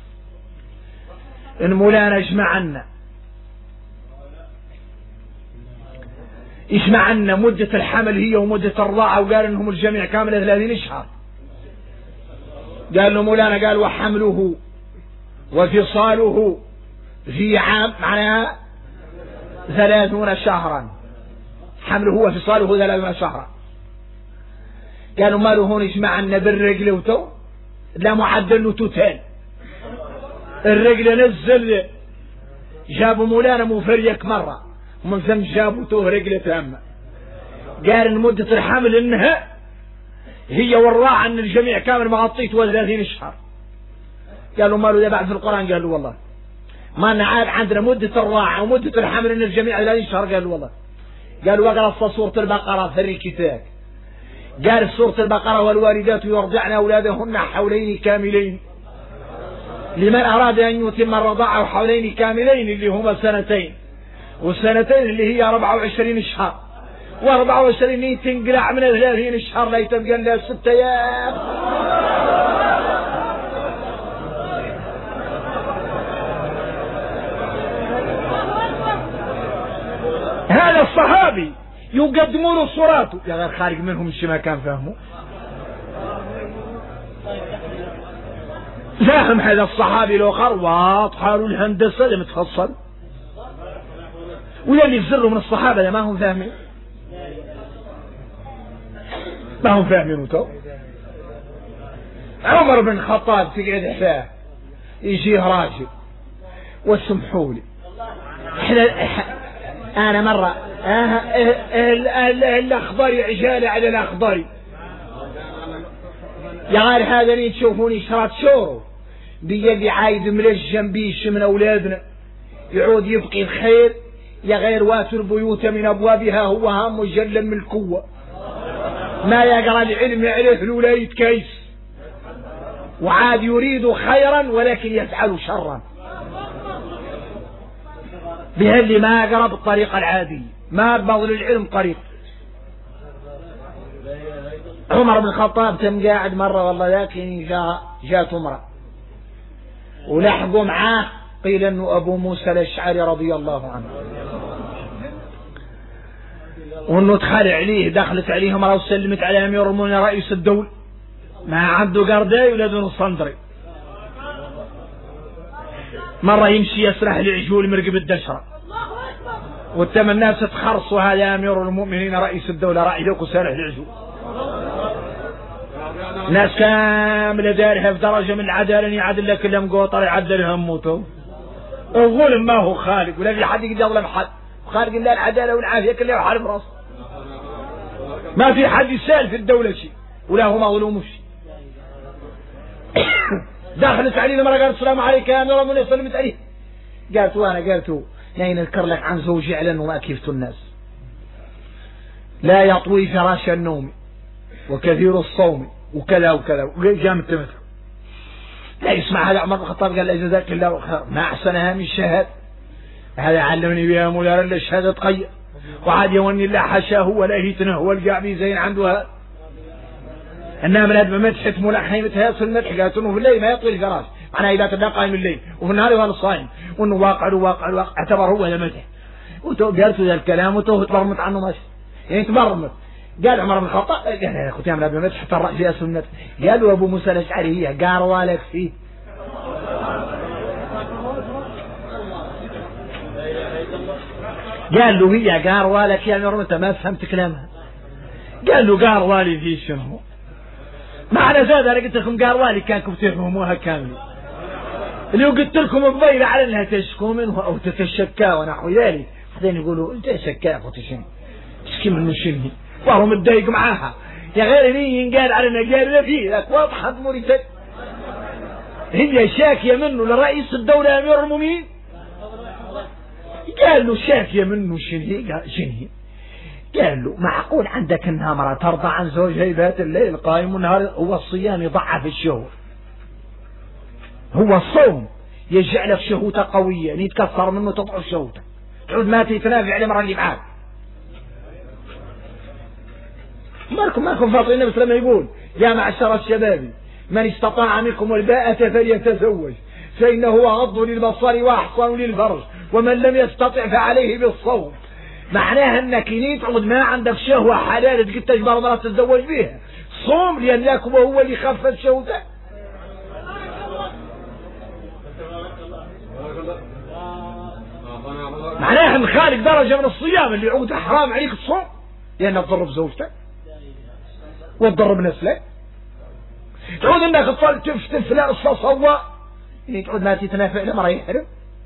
[SPEAKER 1] إن مولانا يجمعنا مدة الحمل هي ومدة الرضاعة، وقال إنهم الجميع كاملة 30 شهر. قال له مولانا قال وحمله وفصاله في عام معناها 30 شهرا. حمله وفصاله 30 شهرا. قالوا ما له هون يجمعنا بالرجل وتو لا معدل له توتال. الرجل نزل جابوا مولانا مفريك مرة ومن ثم جابوا توه رجل تامة. قال ان مدة الحمل انها هي والراعة ان الجميع كامل مغطيت 30 شهر. قالوا ما له ده بعد في القرآن. قالوا والله ما نعاد عندنا مدة الراعة ومدة الحمل ان الجميع 30 شهر. قالوا والله. قالوا وقرأ سورة البقرة في الكتاب. قال سورة البقرة والوالدات يرضعن أولادهن حولين كاملين لمن أراد أن يتم الرضاعة حولين كاملين اللي هما 2 سنين، والسنتين اللي هي 24 شهر، و24 تنقلع من 30 شهر لا يتبقى لها 6 أيام. هذا الصحابي يقدمون له صوراته يا غير خارج منهم الشيء ما كان فهمه. فاهم هذا الصحابي لو خر واضحة له الهندسة اللي متفصل، واللي يفزروا من الصحابة ما هم فاهمين، ما هم فاهمين. تو عمر بن الخطاب تقعد حفاه يجيه راجل وسمحولي انا مرة الاخضري عجالة على الاخضري يا غير هذا اللي تشوفوني شرات شورو بيدي عايد ملجم بيش من اولادنا يعود يبقي الخير يا غير واتوا البيوت من ابوابها هو هام مجلم من القوة ما يقرأ العلم يعرف له لا يتكيس وعاد يريد خيرا ولكن يفعل شرا بهاللي ما يقرأ بالطريقة العادية ما بفضل العلم طريق. عمر بن الخطاب كان قاعد مرة والله لكن جاءت امرأة ولحقوا معاه قيل انه ابو موسى الاشعري رضي الله عنه وانه دخل عليه دخلت عليه امرأة وسلمت على امير المؤمنين رئيس الدولة ما عنده قرداي ولا دون صندري. مرة يمشي يسرح العجول مرقب الدشرة والتم الناس تخرصوا هذا امير المؤمنين رئيس الدولة رأي لك وسارح العجول. ناس كاملة دارها في درجة من العدالة يعدل لك كلهم قوطر يعدلها موته. الظلم ما هو خالق ولا في حد يقدر يظلم حد، خالق الا العدالة والعافية كلها حال براسه. ما في حد يسال في الدولة شيء ولا هو مظلوم شيء. دخلت عليه المرة قالت السلام عليك يا امير المؤمنين سلمت عليه. قالت وانا قالت نين اذكر لك عن زوجي على انه ما كيفت الناس لا يطوي فراش النوم وكثير الصوم وكذا وكذا وجاء متمثل لا يسمع هذا. عمر بن الخطاب قال له جزاك الله خير ما احسنها من الشهاده هذا علمني بها مولانا الا الشهاده تقيا وعاد يوني لا حاشاه ولا هيتنه هو القعبي زين عنده هذا انها من ادم مدحت مولا حيمتها في المدح قالت انه في الليل ما يطوي الفراش معناها اذا كان قايم الليل وفي النهار وانا صايم وانه واقع اعتبر هو هذا مدح. قالت ذا الكلام وتوه تبرمت عنه ماشي يعني تبرمت. قال عمر بن الخطاب قال كنت يعمل ابن حتى الرأس فيها سنة. قالوا أبو موسى الأشعري هي قاروا لك فيه. قال له هي قاروا لك يا عمر أنت ما فهمت كلامها. قال له قاروا لي فيه شنو معنى زاد. أنا قلت لكم قاروا لي كانكم تفهموها كامل. اللي قلت لكم الضيلة على أنها تشكو منه أو تتشكى ونحو ذلك. بعدين يقولوا أنت شكاء وتشن تشكي منه شنو وهو متضايق معاها يا غير مين قال على أنها قال فيه لك واضحة مريتك. هي شاكية منه لرئيس الدولة أمير المؤمنين. قال له شاكية منه شنو قال له معقول عندك انها مرة ترضى عن زوجها يبات الليل قائم والنهار. هو الصيام يضعف الشهوة. هو الصوم يجعلك شهوته قوية يعني يتكسر منه تضعف شهوته تعود ما تتنافع على المرة اللي معاك. مالكم فاطمين النبي صلى الله عليه وسلم يقول يا معشر الشباب من استطاع منكم الباءة فليتزوج فإنه أغض للبصر وأحصن للفرج ومن لم يستطع فعليه بالصوم. معناها انك تعود ما عندك شهوة حلال تقول تجبر مرة تتزوج بها صوم لأن ياكم هو اللي خفف شهوته. معناها ان خالق درجة من الصيام اللي يعود حرام عليك الصوم لأنك تضرب زوجتك وتضرب نسلك. تعود انك تفتف لا الصوى يعني تعود ما تتنافع لما يحرم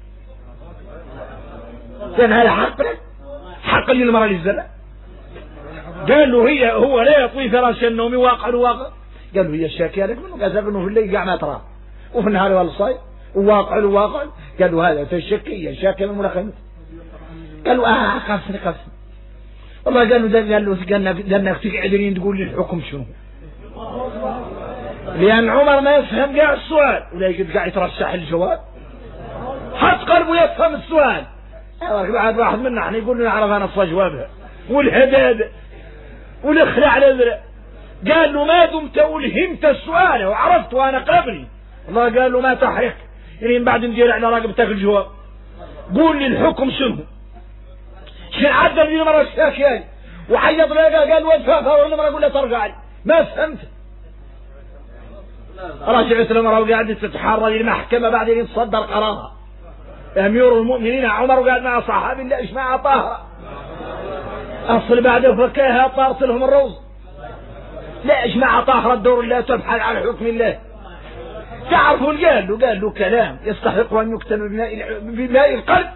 [SPEAKER 1] لأن هذا حق لك حق للمرأة للزنا. قال له هو لا يطوي فراش النوم واقع الواقع. قال له هي الشاكية لك منه قال انه في الليل قاع ما تراه وفي النهار والصيد وواقع الواقع. قال له هذا تشكية شاكية من ملخمت. قال له قفني والله. قال له لأنك تقعدين تقول لي الحكم شنو لأن عمر ما يفهم قاع السؤال ولا يقعد قاع يترشح الجواب حط قلبه يفهم السؤال. بعد واحد منا احنا يقول نعرف انا اصلا جوابها والهداد والاخلاع لذرة. قال له ما دمت ألهمت السؤال وعرفت وانا قبلي الله قال له ما تحرك يعني من بعد ندير على رقبتك الجواب قول لي الحكم شنو شن عدل لي المرة الشاكية وحيض لها قال وفافها والمرة يقول له ترجع لي ما فهمت. رجعت المرة وقعدت تتحرى للمحكمة بعدين يتصدر قرارها أمير المؤمنين عمر قال مع صحابي الله إيش ما أعطاها أصل بعد فكاها طارت لهم الروز لا إيش ما أعطاها الدور الله تبحث على حكم الله. تعرفوا قال له كلام يستحق أن يكتب بماء القلب.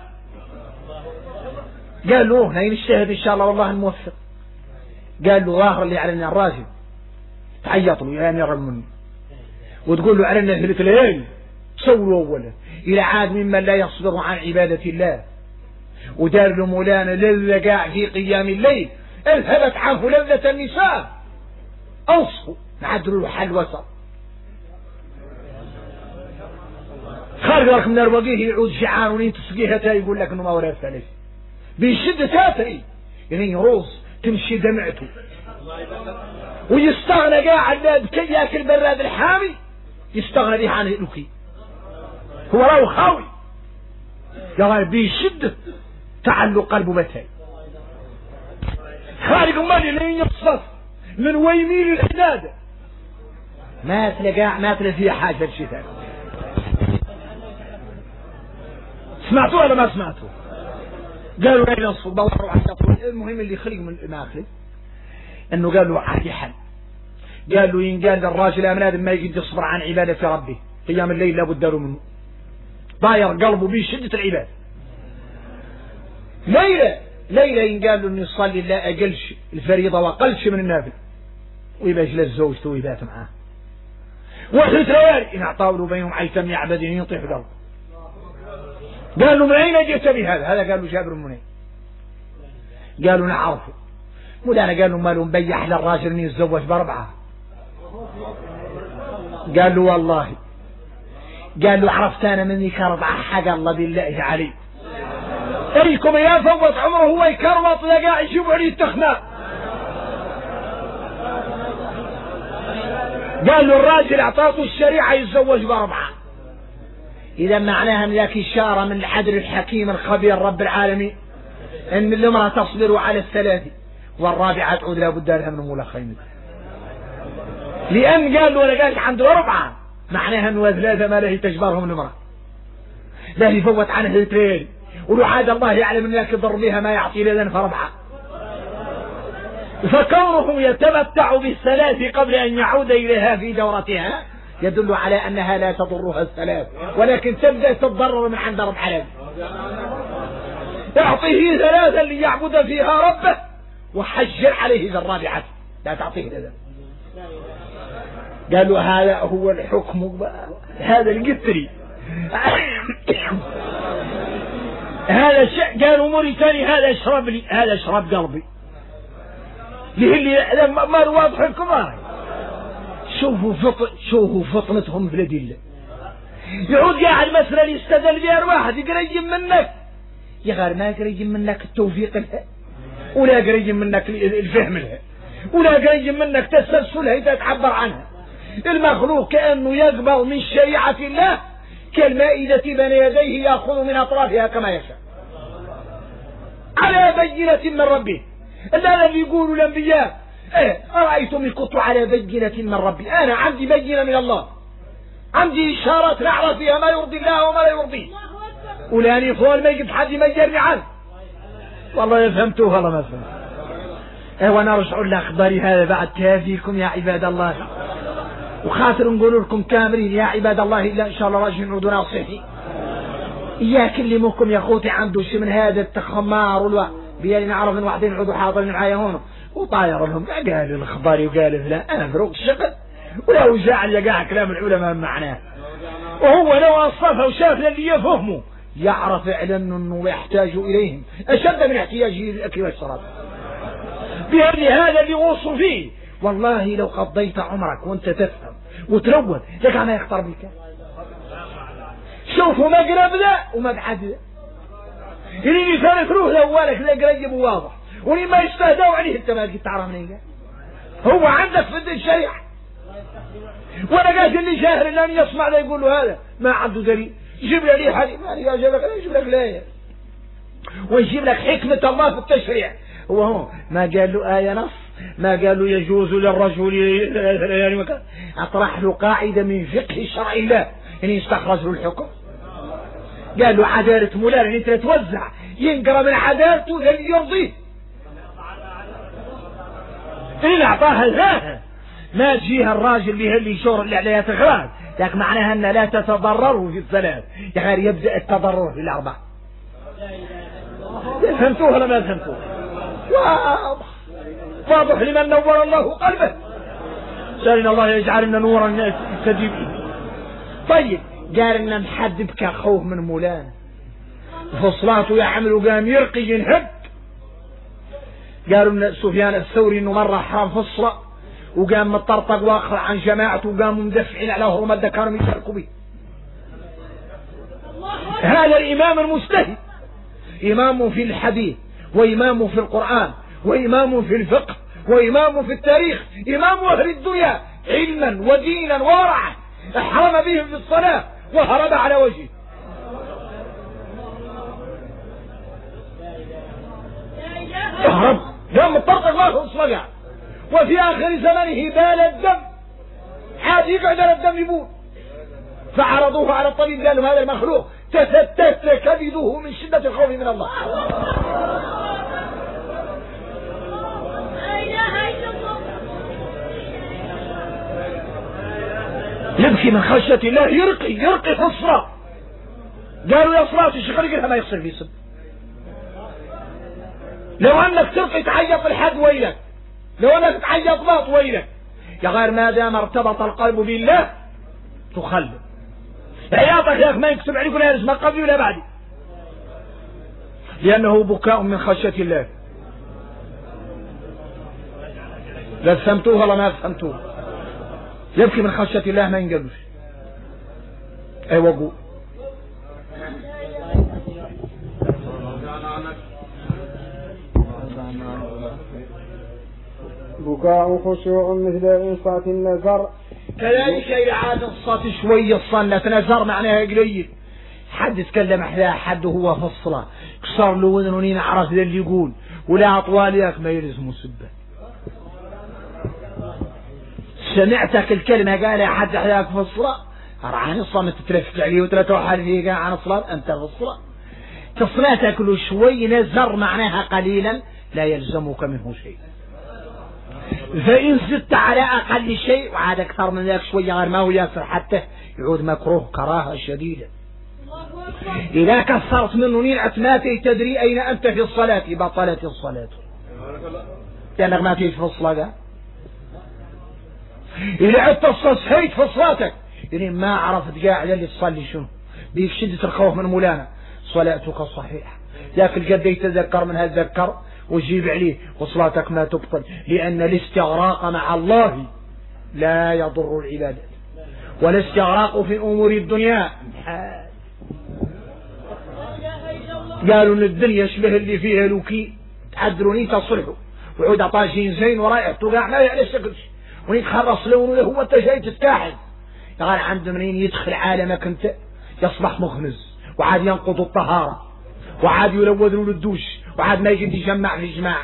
[SPEAKER 1] قال له هنا نجتهد إن شاء الله والله الموفق. قال له ظاهر اللي علينا الراجل تعيط له يا أمير المؤمنين وتقول له علينا ثلاث ليالي سووا أولا إلى عاد ممن لا يصبر عن عبادة الله ودار له مولانا لذة قاع في قيام الليل اذهبت عنه لذة النساء أوصفوا نعدلوا له حل وسط. خارج لك من الوجيه يعود شعار ولين تسقيها تا يقول لك انه ما وراه ثالث بيشد تاتري يعني يروس تمشي دمعته ويستغنى قاعد كي ياكل براد الحامي يستغنى به عن لكي هو راهو خاوي يا بيشد تعلق قلبه بتاعي خارج مالي لين يصف من ويمين الحداد ما تلقى فيها حاجة الشتاء. سمعتوه ولا ما سمعتوه؟ قالوا لا ينصف دوروا على المهم اللي خلق من الماخذ انه قالوا عادي حل. قالوا ينقال الراجل امناد ما يقدر يصبر عن عبادة ربه قيام الليل لابد له منه ضاير قلبه بشدة العبادة. ليلة ينقال له انه يصلي لا اقلش الفريضة واقلش من النافل ويبقى يجلس زوجته ويبات معاه وثلاث ليالي ان اعطاه له بينهم عيتم يعبدين يطيح قلبه. قالوا من أين جئت بهذا؟ هذا قالوا جابر بن منين. قالوا نعرفه مولانا. قالوا ماله مبيح للراجل انه يتزوج باربعة. قالوا والله قالوا عرفت انا مني كربعة حق الله بالله علي اريكم يا فوت عمره هو يكرمط لقاع يشوف عليه التخماء. قالوا الراجل اعطاته الشريعة يتزوج باربعة. إذا معناها من ذاك إشارة من العدل الحكيم الخبير رب العالمين أن المرأة تصبر على الثلاث والرابعة تعود لا بد لها من ملخين، لأن قال ولا قال عنده 4 معناها أنه 3 ما له تجبرهم المرأة، لا يفوت عنه 2 ولو عاد الله يعلم أنك يضر بها ما يعطي لذن ف4. فكونه يتمتع بالثلاث قبل أن يعود إليها في دورتها يدل على أنها لا تضرها الثلاث، ولكن تبدأ تتضرر من عند 4. تعطيه 3 ليعبد فيها ربه وحجر عليه الرابعة لا تعطيه لذا. قالوا هذا هو الحكم، هذا القتري هذا الشيء. قالوا موريتاني هذا اشرب لي، هذا اشرب قلبي اللي ما واضح الكبار. شوفوا فطنتهم بلاد الله. يعود قاعد مثلا يستدل بها واحد يقريب منك، يا غير ما قريب منك التوفيق لها، ولا قريب منك الفهم لها، ولا قريب منك تسلسلها تتعبر عنها. المخلوق كأنه يقبض من شريعة الله كالمائدة بين يديه يأخذ من أطرافها كما يشاء على بينة من ربه. هذا اللي يقولوا الأنبياء أرأيتم إن كنت على بينة من ربي، أنا عندي بينة من الله، عندي إشارات نعرف فيها ما يرضي الله وما لا يرضيه، ولاني فول ما يجب حد ما يجرني عنه. والله فهمتوه والله ما فهمت. وانا رجعوا لأخباري هذا بعد كافيكم يا عباد الله، وخاطر نقول لكم كامرين يا عباد الله إلا إن شاء الله راجعين نعودوا ناصحين. إياك كلموكم يا أخوتي عنده شيء من هذا التخمار بيالي نعرف ان واحدين يعودوا حاضرين معايا هون وطاير لهم قال الأخبار وقال لا أنا فروق الشغل ولا وجاع اللي قاع كلام العلماء معناه. وهو لو أصفه وشاف اللي يفهمه يعرف فعلا أنه يحتاج إليهم أشد من احتياجه للأكل والشراب. بهذه هذا اللي وصوا فيه. والله لو قضيت عمرك وانت تفهم وتروّد لك ما يخطر بك. شوفوا مقرب ذا ومبعد ذا اللي يفرق روح لأولك لا قريب وواضح، واللي ما يستهدوا عليه انت ما قلت تعرف منين هو عندك في الشريعة. وانا قلت اللي شاهر اللي يسمع لا يقول له هذا ما عنده دليل، يجيب لي حديث ما يجيب لك يجيب لك لا ويجيب لك حكمة الله في التشريع. هو ما قال له آية نص، ما قال له يجوز للرجل يعني أطرح له قاعدة من فقه شرع الله يعني يستخرج له الحكم. قال له عدالة مولانا يعني انت توزع ينقرأ من عدالته اللي يرضيه إن أعطاها لها ما تجيها الراجل به اللي يشور اللي عليها تخراج، لكن معناها أن لا تتضرروا في الثلاث يعني يبدأ التضرر في الأربع. فهمتوها ولا ما فهمتوها؟ واضح لمن نور الله قلبه. سألنا الله يجعلنا نورا يستجيب. طيب قال لنا محد بكى خوف من مولانا فصلاته يعمل وقام يرقي ينهب. قالوا ان سفيان الثوري انه مرة حرام فصلة وقام مطرطق واخر عن جماعته وقاموا مدفعين على هرمة كانوا يشاركوا به. هذا الإمام المجتهد إمامه في الحديث وإمامه في القرآن وإمامه في الفقه وإمامه في التاريخ، إمام أهل الدنيا علما ودينا ورعا، احرم بهم في الصلاة وهرب على وجهه. اهرب قام مطرطق واخر الصلاة وفي آخر زمنه بال الدم عاد يقعد على الدم يبول. فعرضوه على الطبيب قال له هذا المخلوق تفتت كبده من شدة الخوف من الله. يبكي من خشية الله يرقي في الصلاة. قالوا يا صلاة الشيخ قالها ما يصير في سب. لو انك ترقي تعيط الحد ويلك، لو انك تعيط باط ويلك، يا غير ما دام ارتبط القلب بالله تخلد عياطك ياك ما يكتب عليك ولا يرسم قبلي ولا بعدي، لأنه بكاء من خشية الله. لا فهمتوه ولا ما فهمتوه؟ يبكي من خشية الله ما ينقلوش. ايوه قول.
[SPEAKER 2] بكاء خشوع مثل إنصات النزر.
[SPEAKER 1] كذلك إعادة الصوت شوية صلت نزر معناها قليل. حد يتكلم أحلى حد وهو في الصلاة صار له وذن ونين عرف ذا اللي يقول ولا أطوال ياك ما يلزمه سبه. سمعتك الكلمة قال أحد أحياك في الصلاة أرعاني الصلاة تتلفت عليه وتلاتة حالي عن الصلاة أنت في الصلاة تصلاتك له شوي نزر معناها قليلا لا يلزمك منه شيء. فإن زدت على أقل شيء وعاد أكثر من ذلك شوية غير ما هو ياسر حتى يعود مكروه كراهة شديدة. إذا كثرت منه نينعة ما تدري أين أنت في الصلاة بطلت الصلاة لأنك ما تيجي في الصلاة. إذا عدت استصحيت في صلاتك يعني ما عرفت قاعد اللي تصلي شنو بيك شدة الخوف من مولانا صلاتك صحيحة لكن قد يتذكر منها تذكر وجيب عليه وصلاتك ما تبطل لأن الاستغراق مع الله لا يضر العبادة والاستغراق في أمور الدنيا قالوا ان الدنيا شبه اللي فيها لوكي تعدلوني تصلحوا وعود عطاشين زين ورايح توقع ما على شكلش ونيتخرص لونه هو انت جاي تتكاحل قال عند منين يدخل عالمك انت يصبح مخنز وعاد ينقض الطهارة وعاد يلوذ له الدوش وعاد ما يجي يجمع في جماعة.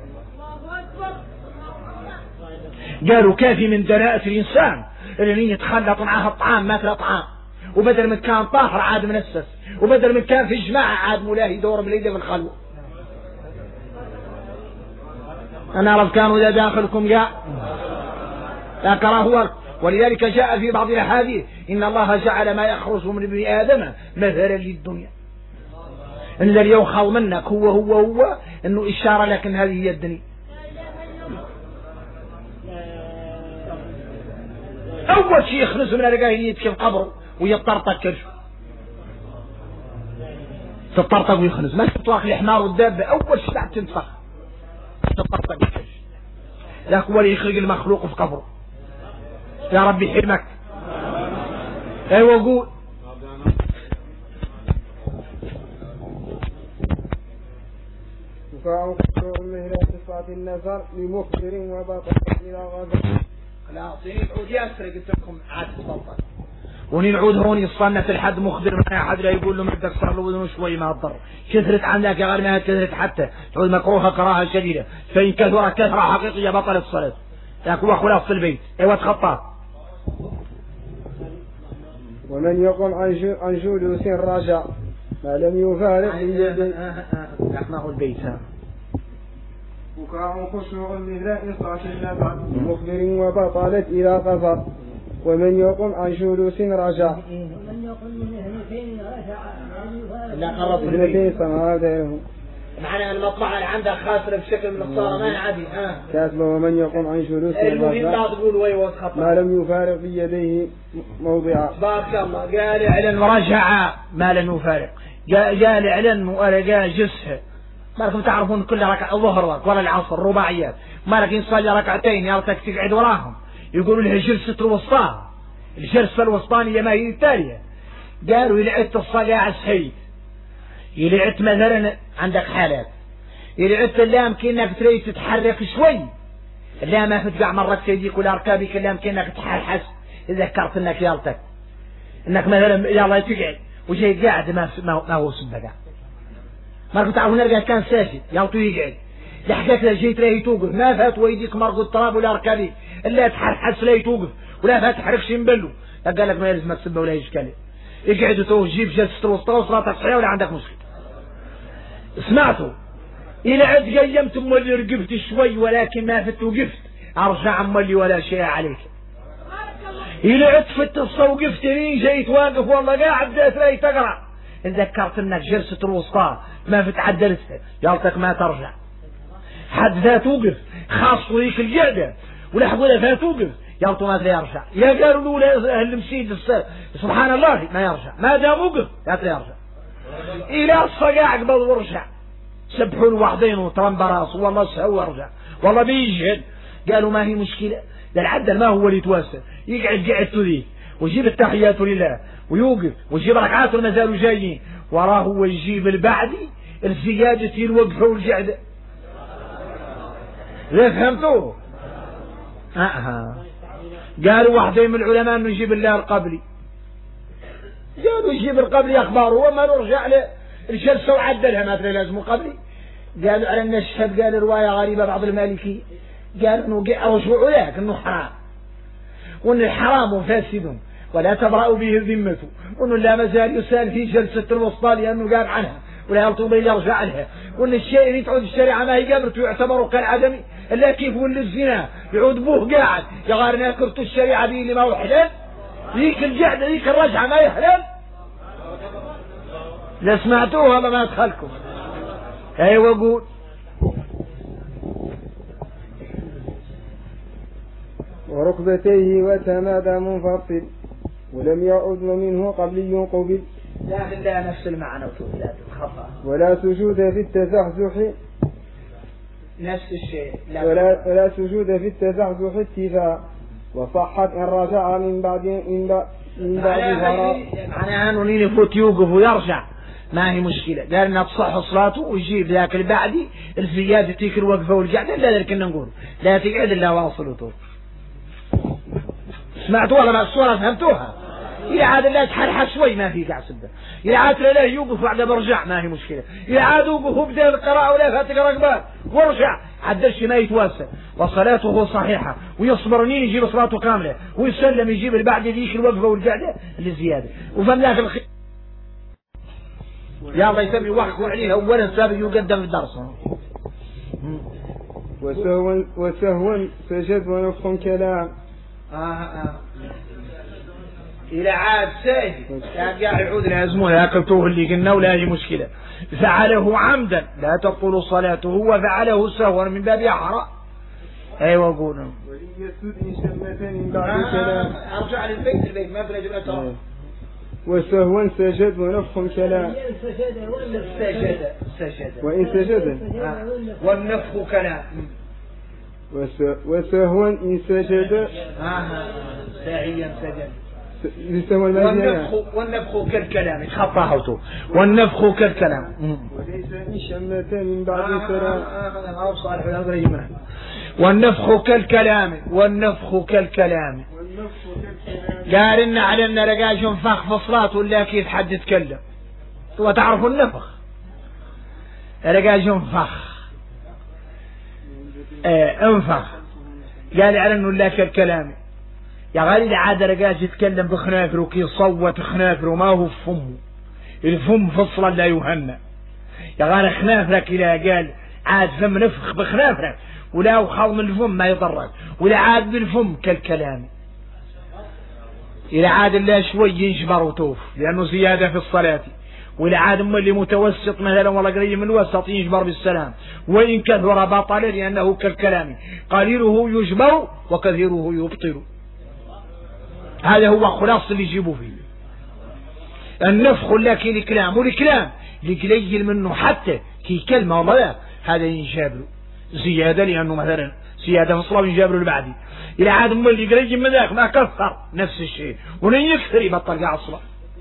[SPEAKER 1] قالوا كافي من دناءة الإنسان اللي يتخلط معها الطعام ما ترى طعام وبدل من كان طاهر عاد منسس وبدل من كان في جماعة عاد ملاهي يدور بالليل في الخلوة. أنا أعرف كانوا إذا داخلكم جاء لا كراهوا ولذلك جاء في بعض الأحاديث إن الله جعل ما يخرج من ابن آدم مثلا للدنيا إن الذي يؤخذ منك هو إنه إشارة لك إن هذه هي الدنيا. أول شيء يخرج من الرقاهية في قبره ويطرطق كرشه تطرطق ويخرج ما تطلق الحمار والدابة أول شيء بعد تنفخ تطرطق كرشه لكن هو اللي يخرج المخلوق في قبره. يا ربي حلمك ايوه قول.
[SPEAKER 2] دفاع خشوع المهلة صفات النظر لمخبر وبطل إلى غدر.
[SPEAKER 1] خلاص نعود يسرق قلت لكم عاد تبطل ونعود هون يصنف الحد مخبر ما حد لا يقول له مدك صار له وذنه شوي ما تضر كثرت عندك يا غير ما كثرت حتى تعود مكروهة كراهة شديدة فإن كثرة كثرة حقيقية بطل الصلاة لكن هو خلاص في البيت ايوه تخطى.
[SPEAKER 2] ومن يقم عن جلوس رجع ما لم يفارق
[SPEAKER 1] نحن البيت
[SPEAKER 2] بكاء خشوع مثل إصاص النفع مخبر وبطلت إلى قفر. ومن يقم عن جلوس رجع ابنتين سماوات غيره
[SPEAKER 1] معنى المطبعة اللي عندها خاسرة بشكل من الصارة ما عادي
[SPEAKER 2] كاتبه. ومن يقوم عن جلوس رجع ما لم يفارق بيديه موضعا.
[SPEAKER 1] بارك الله. قال اعلن رجع ما لم يفارق قال اعلن ورقا جسه مالكم تعرفون كل ركعة الظهر ولا العصر رباعيات مالك يصلي ركعتين يارتك تقعد وراهم يقولوا لها جلسة الوسطى الجلسة الوسطانية ما هي التالية. قالوا يلعت الصلاة على السيد يلعت مثلا عندك حالات يلعت اللام كأنك تريد تتحرك شوي اللام ما فتقع مرة سيديك ولا ركابك اللام كأنك تحرحس إذا ذكرت انك يالتك انك مثلا يلا تقعد وجاي قاعد ما هو سبقا مرقوا تعرفون الرجال كان ساجد يالتو يقعد لحقك جيت لا توقف ما فات ويديك مرقوا التراب ولا ركابي الا تحرحس لا توقف ولا فات حركش ينبلو قال لك ما يلزمك تسبه ولا يشكالي اقعد وتجيب جلسة الوسطى وصلاتك صحيحة ولا عندك مشكلة. سمعتوا إلى عد قيمت أمالي رقبت شوي ولكن ما فت وقفت أرجع أمالي ولا شيء عليك. إلى عد فت وقفت لين جيت واقف والله قاعد تلاقي تقرأ ذكرت انك جلسة الوسطى ما فت عدلتها يالتك ما ترجع حد ذا توقف خاص ذيك القعدة ولا حقوله فيها توقف يالتو ما يرجع يا قالوا له المسيد سبحان الله ما يرجع ما دام وقف لا يرجع إلى الصقاع قبل ورجع سبحوا الوحدين وطرن براس والله سهو ورجع والله بيجهد. قالوا ما هي مشكلة للعدل ما هو اللي يتوسل يقعد قعدته ذي ويجيب التحيات لله ويوقف ويجيب ركعات المازالوا جايين وراه هو يجيب البعدي الزيادة الوقفة والقعدة. ليه فهمتوه؟ قالوا واحدين من العلماء انه يجيب الله القبلي قالوا يجيب القبلي اخباره وما نرجع له الجلسة وعدلها ما ترى لازم قبلي. قالوا على النشهد قال رواية غريبة بعض المالكي قال انه رجوع لك انه حرام وان الحرام فاسد ولا تبرأ به الذمة وانه لا مزال يسال في جلسة الوسطى لانه قال عنها ولا يلطب يرجع لها وان الشيء اللي تعود الشريعة ما هي قابلته يعتبر كالعدم الا كيف ولي الزنا يعود بوه قاعد يغار ناكرت الشريعة به اللي ما هو حلال ذيك الجعدة ذيك الرجعة ما يحلال. لا سمعتوها ما ادخلكم. ايوه قول.
[SPEAKER 2] وركبتيه وتمادى منفصل ولم يعد منه قبلي قبل
[SPEAKER 1] لا نفس المعنى
[SPEAKER 2] ولا سجود في التزحزح
[SPEAKER 1] نفس الشيء
[SPEAKER 2] ولا سجود في التزحزح اتفاق وصحت إن رجع من بعد فرار
[SPEAKER 1] معناها انه يفوت يوقف ويرجع ما هي مشكلة. قال انها تصح صلاته ويجيب ذاك البعدي الزيادة تيك الوقفة والقعدة لا كنا نقول لا تقعد الا واصلته. سمعتوها ولا ما الصورة فهمتوها؟ إذا عاد الله تحرحك شوي ما في قاع سبة. إذا عاد لا يوقف بعد برجع ما هي مشكلة. إذا عاد وقف بدأ القراءة ولا فاتك رقبات ورجع عدلش ما يتوسع وصلاته صحيحة ويصبر نين يجيب صلاته كاملة ويسلم يجيب البعد ذيك الوقفة والقعدة اللي زيادة وفهمناك الخير. يا الله يسمي وحكوا عليها أولا سابق يقدم في الدرس.
[SPEAKER 2] وسهوا سجد ونفخ كلام.
[SPEAKER 1] إلى عاد ساجد قاعد يعود لازمه أكلتوه اللي قلنا ولا هي مشكلة. فعله عمدا لا تبطل صلاته وفعله سهوا من باب أحرى. أيوة قولوا.
[SPEAKER 2] وليسجد إن شمة من بعد كلام.
[SPEAKER 1] أرجع للبيت ما بلا جبلة.
[SPEAKER 2] وسهوا سجد ونفخ كلام. وإن سجد
[SPEAKER 1] والنفخ كلام.
[SPEAKER 2] وسهوا إن سجد
[SPEAKER 1] ساعيا سجد. والنفخ كالكلام خطاهوته والنفخ كالكلام.
[SPEAKER 2] وليس إن شمة من بعد كلام.
[SPEAKER 1] والنفخ كالكلام قال إن على أن رجاج ينفخ في صلاته ولا كيف حد يتكلم وتعرفوا النفخ رجاج ينفخ انفخ قال على أنه لا كالكلام يا غالي عاد رجاج يتكلم بخنافر وكي صوت خنافر وما هو فمه الفم فصلا لا يهنى يا غالي خنافرك إلى قال عاد فم نفخ بخنافرك ولا وخلم الفم ما يضرك ولا عاد بالفم كالكلام. إلى عاد الله شوي ينجبر وتوف لأنه زيادة في الصلاة وإلى عاد اللي متوسط مثلا والله قريب من الوسط ينجبر بالسلام وإن كثر بطل لأنه كالكلام قليله يجبر وكثيره يبطل. هذا هو خلاص اللي يجيبوا فيه النفخ لكن الكلام والكلام لقليل منه حتى كي كلمة والله هذا ينجابر زيادة لأنه مثلا زيادة في الصلاة ينجابر البعدي. إلى عاد اللي قريب من ذاك ما كثر نفس الشيء ولن يكثر يبطل قاع الصلاة.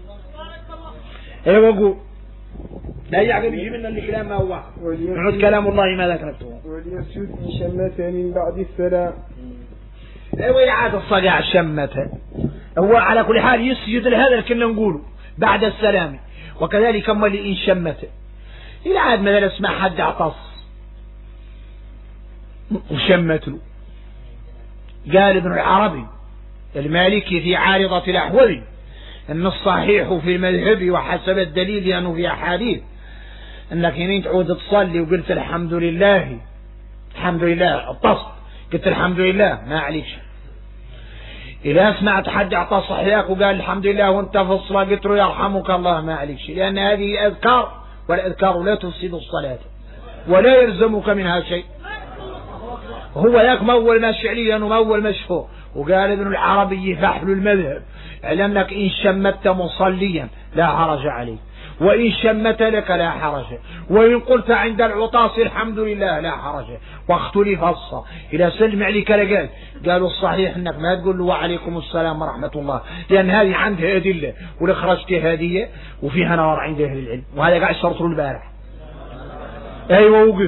[SPEAKER 1] ايوه قول لا يعقب يجي منا الكلام ما هو نعود كلام الله ما ذكرته.
[SPEAKER 2] وليسجد إن شمة من بعد السلام.
[SPEAKER 1] ايوه إلى عاد الصقاع شمته هو على كل حال يسجد لهذا كنا نقوله بعد السلام وكذلك أما اللي إن شمته إلى عاد مثلا اسمع حد اعتص وشمت له. قال ابن العربي المالكي في عارضة الأحوذي أن الصحيح في المذهب وحسب الدليل لأنه في أحاديث أنك هنا تعود تصلي وقلت الحمد لله اتصل قلت الحمد لله ما عليك. إذا سمعت حد اعطى صحياك وقال الحمد لله وانت في الصلاة قلت له يرحمك الله ما عليك شيء لأن هذه أذكار والأذكار لا تفسد الصلاة ولا يلزمك منها شيء. هو ذاك مول ماشي عليه أنه مول مشهور. وقال ابن العربي فحل المذهب اعلم لك إن شمت مصليا لا حرج عليك وإن شمت لك لا حرج وإن قلت عند العطاس الحمد لله لا حرج. واختلف الصلاة إذا سلم عليك رجال قالوا الصحيح أنك ما تقول له وعليكم السلام ورحمة الله لأن هذه عندها أدلة ولخرجت هذه وفيها نظر عند أهل العلم وهذا قاعد شرطه البارح. أيوة وقف.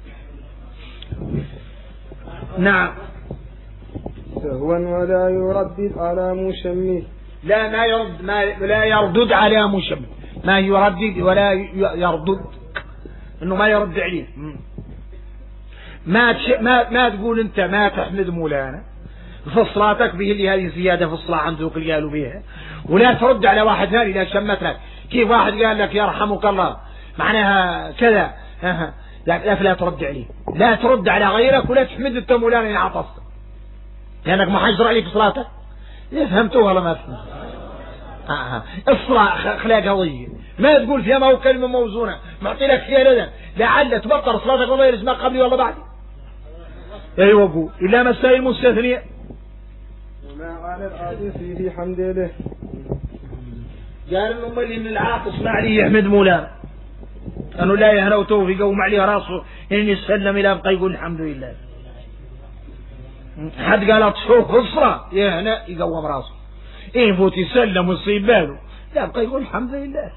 [SPEAKER 1] نعم.
[SPEAKER 2] سهوا ولا يردد على مشمه.
[SPEAKER 1] لا يردد على مشمه ما يردد ولا يردد، انه ما يرد عليه. ما تقول انت ما تحمد مولانا في صلاتك به اللي هذه زيادة في الصلاة عندك اللي قالوا بها، ولا ترد على واحد ثاني لا شمت لك كيف واحد قال لك يرحمك الله معناها كذا لا ترد عليه، لا ترد على غيرك ولا تحمد انت مولانا ان عطست لانك ما حيجرى عليك صلاتك. فهمتوها ولا ما فهمت؟ الصلاة اخلاق قوية، ما تقول فيها ما هو كلمة موزونة معطي لك فيها ندى لعل تبطل صلاتك والله يرزمها قبلي والله بعدي. ايوه قول الا مسائل مستثنية.
[SPEAKER 2] وما على العاطف في حمد له.
[SPEAKER 1] قال انه اللي من العاطس ما عليه يحمد مولانا انه لا يهنى وتوفيق يقوم عليه راسه ان يسلم الى ابقى يقول الحمد لله. حد قال تشوف الصلاة يهنى يقوم راسه، يفوت يسلم ويصيب باله لا ابقى يقول الحمد لله.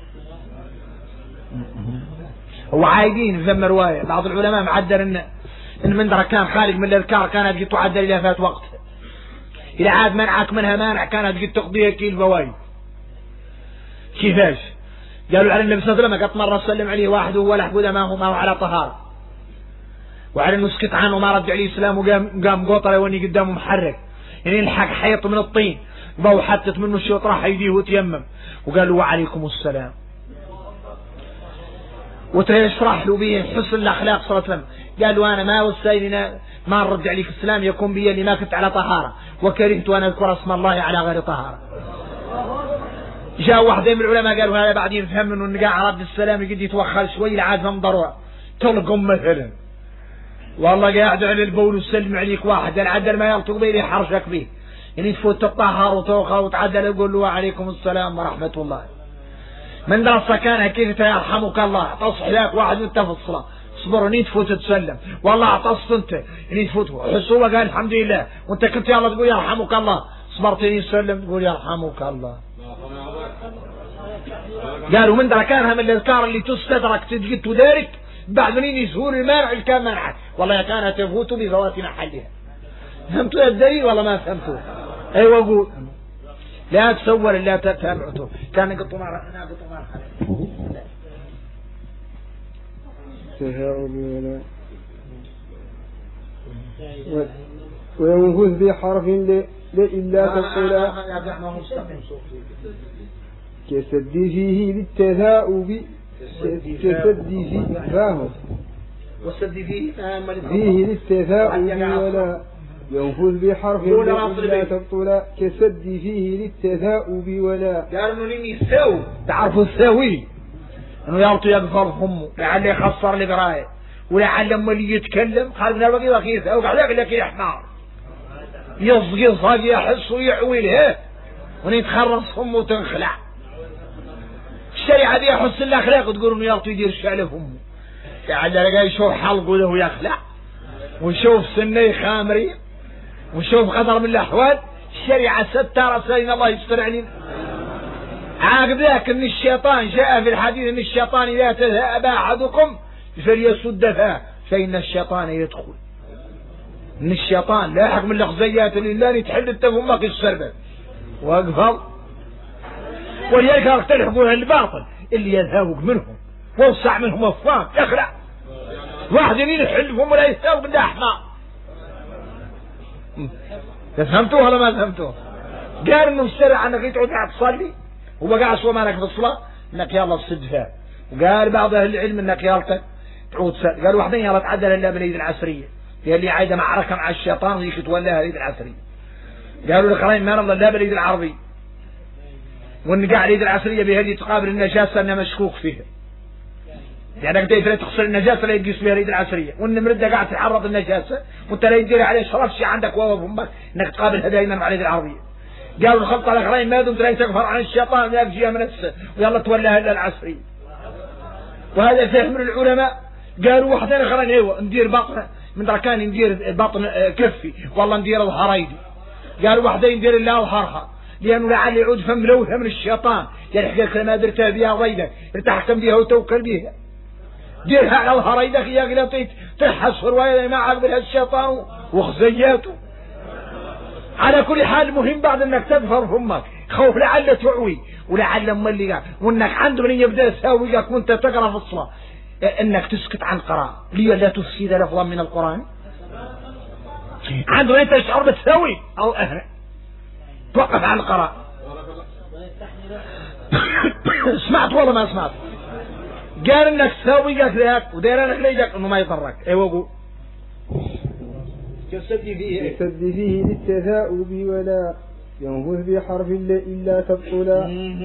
[SPEAKER 1] هو عايدين ثم رواية بعض العلماء معدل ان من درك كان خارج من الاذكار كانت قد تعدل الى فات وقت، إذا عاد منعك منها مانع كانت قد تقضيها كيل فوايد. كيفاش؟ قالوا على النبي صلى الله عليه وسلم قد مرة سلم عليه واحد وهو لحقود ما هو على طهارة، وعلى انه سكت عنه وما رد عليه السلام وقام قوطره واني قدامه محرك يعني يلحق حيط من الطين بو حتت منه الشيط راح يديه وتيمم وقالوا وعليكم السلام، وتشرح له به حسن الاخلاق صلى الله عليه وسلم. قالوا انا ما وسيلنا ما نرد عليك السلام يكون بي اللي ما كنت على طهارة وكرهت وانا اذكر اسم الله على غير طهارة. جاء واحد من العلماء قالوا هذا بعدين فهم انه النقاع رد السلام يقد يتوخر شوي لعاد هم ضروع تلقم مثلا والله قاعد على البول وسلم عليك واحد العدل ما يلطق به يحرشك به يعني تفوت تطهر وتوخر وتعدل يقول له وعليكم السلام ورحمة الله. من درس كان كيف يرحمك الله تصح لك واحد وانت في الصلاة اصبر اني تفوت تسلم والله اعتصت انت اني تفوت حسوه قال الحمد لله وانت كنت يلا تقول يرحمك الله صبرت اني تسلم تقول يرحمك الله. قالوا من دركانها من الاذكار اللي تستدرك تجد تدارك بعد منين يسهول المانع اللي كان منعك والله كانت تفوت بذوات محلها. فهمتوا الدليل ولا ما فهمتوا؟ ايوه قول لا تصور لا تتابعته كان قطوا مع
[SPEAKER 2] وينفذ بحرف لإلا تقول كسد فيه للتثاؤب كسد فيه فاهم
[SPEAKER 1] والسد
[SPEAKER 2] فيه للتثاؤب ولا ينفذ بحرف لإلا تقول كسد فيه للتثاؤب ولا.
[SPEAKER 1] قالوا اني يساوي تعرفوا الساوي انه يعطي يقفر همه لعل يخسر القرايه ولعل لما اللي يتكلم خارج من الوقت رخيص او قاعد لك يا حمار يصقص يحس ويعوي له ونيتخرص همه وتنخلع. الشريعه دي يحس الاخلاق تقول انه يعطي يدير الشعل همه لعل لقى يشوف حلقه له ويخلع ونشوف سنه خامري ونشوف قدر من الاحوال. الشريعه ستار سيدنا الله يستر علينا. عاقب ذاك ان الشيطان جاء في الحديث ان الشيطان اذا تذهب احدكم فليسد فاه فان الشيطان يدخل. ان الشيطان لا يحق من الاخزيات لله يتحل التفهمك السربه واقفل ولذلك اختلفوا الباطل اللي يذهبك منهم ووسع منهم افوام يخلع واحد يحلفهم ولا يستوعب بالله احمر. فهمتوه ولا ما فهمتوه؟ قال انه الشرع انك تقعد تصلي وبقى سوى مالك في الصلاة انك يلا تصد فيها. وقال بعض اهل العلم انك يلا تعود سد. قال واحدين يلا تعدل الا بالعيد العصرية هي اللي عايدة معركة مع الشيطان ويك تولاها العيد العصرية. قالوا الاخرين ما نضل لا بالعيد العربي والنقاع العيد العصرية بها اللي تقابل النجاسة انها مشكوك فيها يعني قد تغسل النجاسة لا يقيس بها العيد العصرية والنمردة قاعد تحرض النجاسة وانت لا يدير عليه شرف شيء عندك وهو فمك انك تقابلها دائما مع العيد العربية. قالوا الخلطة الاخرين ما دمت لا تكفر عن الشيطان لا تجيها من السن ويلا تولاها الا العصرية. وهذا فهم العلماء. قالوا واحدين اخرين ايوه ندير بطن من دركان ندير بطن كفي والله ندير الهريدي. قالوا واحدين ندير الله وحرها لانه لعل يعود فم لوثه من الشيطان يعني حكاك ما درتها بها ضيدك ارتحت بها وتوكل بها ديرها على الهريدك يا قلت تحصر ويا ما عقبلها الشيطان وخزياته. على كل حال مهم بعد انك تظهر همك خوف لعل تعوي ولعل ملقاك وانك عنده من يبدا يساويك وانت تقرا في الصلاه انك تسكت عن قراءه لئلا تفسد لفظا من القران. عنده انت تشعر بتساوي او توقف عن القراءه. سمعت والله ما سمعت؟ قال انك تساوي ذاك ودير انك ليجك انه ما يضرك. ايوه قول. يسد فيه
[SPEAKER 2] للتثاؤب ولا ينفذ بحرف إلا تبطلا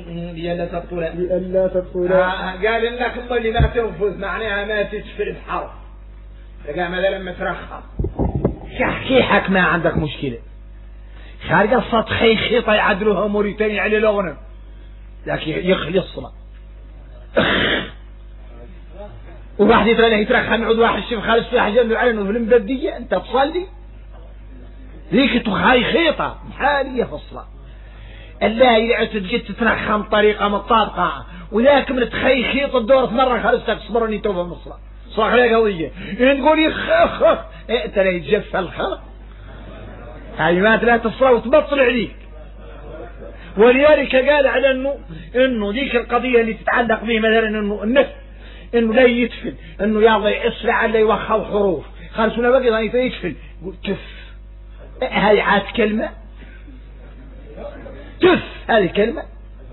[SPEAKER 2] لئلا تبطلا.
[SPEAKER 1] قال انك اما اللي ما تنفذ معناها ما تدفل بحرف. قال مثلا لما ترخى كيحك ما عندك مشكله خارج الصوت خيطه يعدلوها موريتاني على الاغنم لكن يخلي الصلاه. وواحد يترخى نعود واحد شيف خالص في حاجه عنده على انه في المبديه انت تصلي ذيك تخاي خيطه حاليه في الصلاه. الله إذا تجي تترخى بطريقه مطابقه وذاك من تخي خيط الدور مره خالص تصبرني توبه من الصلاه صح عليك قضيه تقول يخ انت لا يتجفى الخلق كلمات لا تصلى وتبطل عليك. ولذلك قال على انه ذيك القضيه اللي تتعلق به مثلا انه النفس انه لا يتفل انه يلا يسرع لا يوخر حروف خالص ولا بقي يتفل تف هاي عاد كلمه تف هذه كلمه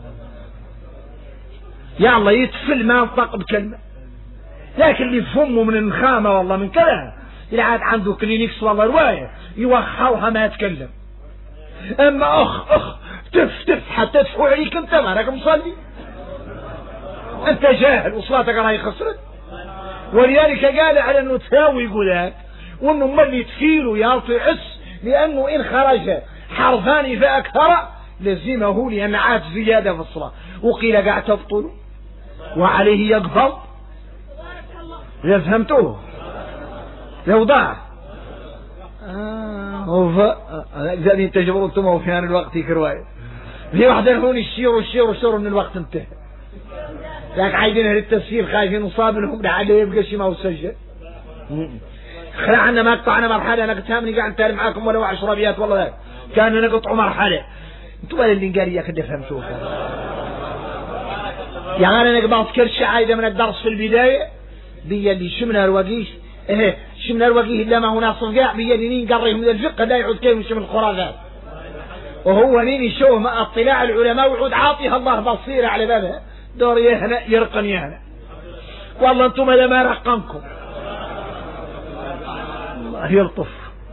[SPEAKER 1] يلا يتفل ما ينطق بكلمه. لكن اللي يفهمه من النخامه والله من كذا اللي عاد عنده كلينيكس والله روايه يوخرها ما يتكلم. اما اخ تف حتى تفو عليك انت ما راك مصلي انت جاهل وصلاتك راهي خسرت. ولذلك قال على انه تساوي يقول وانه ملي تفيله يعطي عس لانه ان خرج حرفان فاكثر لزمه لان عاد زياده في الصلاه. وقيل قاعد تبطل وعليه يقبض. اذا فهمتوه لو ضاع زاني انت جبرتم وفي هذا الوقت يكرواي في واحدة هون الشير من الوقت انتهى لكن عايزينها للتسفير خايفين وصاب لهم لعله يبقى شي ما هو سجل. خلعنا ما قطعنا مرحلة انا قلت هامني قاعد انتهي معاكم ولا 10 ابيات والله ذاك كان نقطعوا مرحلة انتوا اللي قال يا كده فهمتوه. يعني انا قبضت كل شيء عايزة من الدرس في البداية بيا اللي شمنا الوقيش شمنا الوقيه إلا ما هو ناصف قاع بيا اللي نين قريه من الفقه لا يعود كيف يشم الخرافات وهو نين يشوه مع اطلاع العلماء ويعود عاطيها الله بصيرة على بابها دور يهنا يرقن يهنا والله انتم هذا ما رقمكم الله يلطف.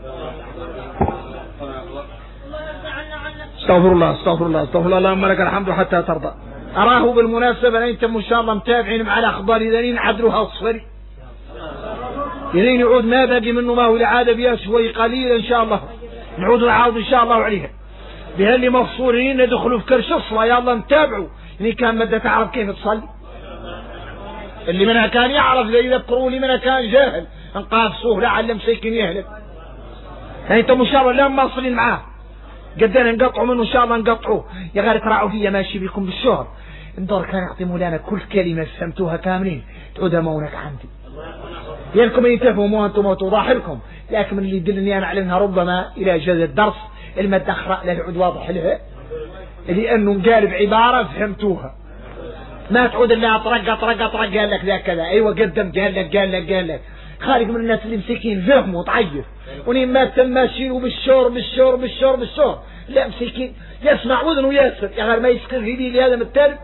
[SPEAKER 1] استغفر الله اللهم لك الحمد حتى ترضى. أراه بالمناسبة أنتم إن شاء الله متابعين مع الأخبار إذا نين عدلوها الصفري إذن يعود ما باقي منه ما هو العادة بها شوي قليل إن شاء الله نعود نعاود إن شاء الله عليها بهاللي مفصولين ندخلوا في كرش الصلاة يلا نتابعوا اللي كان مدة تعرف كيف تصلي اللي منها كان يعرف اللي يذكروا اللي منها كان جاهل انقافصوه لعل مسيكين يهلك. يعني انتم ان شاء الله لا مواصلين معاه قدنا نقطعوا منه ان شاء الله نقطعوه يا غير تراعوا فيا ماشي بكم بالشهر الدور كان يعطي مولانا كل كلمة فهمتوها كاملين تعودها مونك عندي ينكم يتفهموا انتم وتضاحلكم لكن من اللي يدلني انا على انها ربما الى جزء الدرس المادة اخرى لا يعود واضح لها لانه مقالب عبارة فهمتوها ما تعود الا طرق قال لك ذا كذا ايوه قدم قال لك خارج من الناس اللي مسكين فهموا وتعيف ونين ما تم ماشيين بالشور لا مسكين يسمع وذن وياسر يا غير ما يسكن في دي هذا من التالب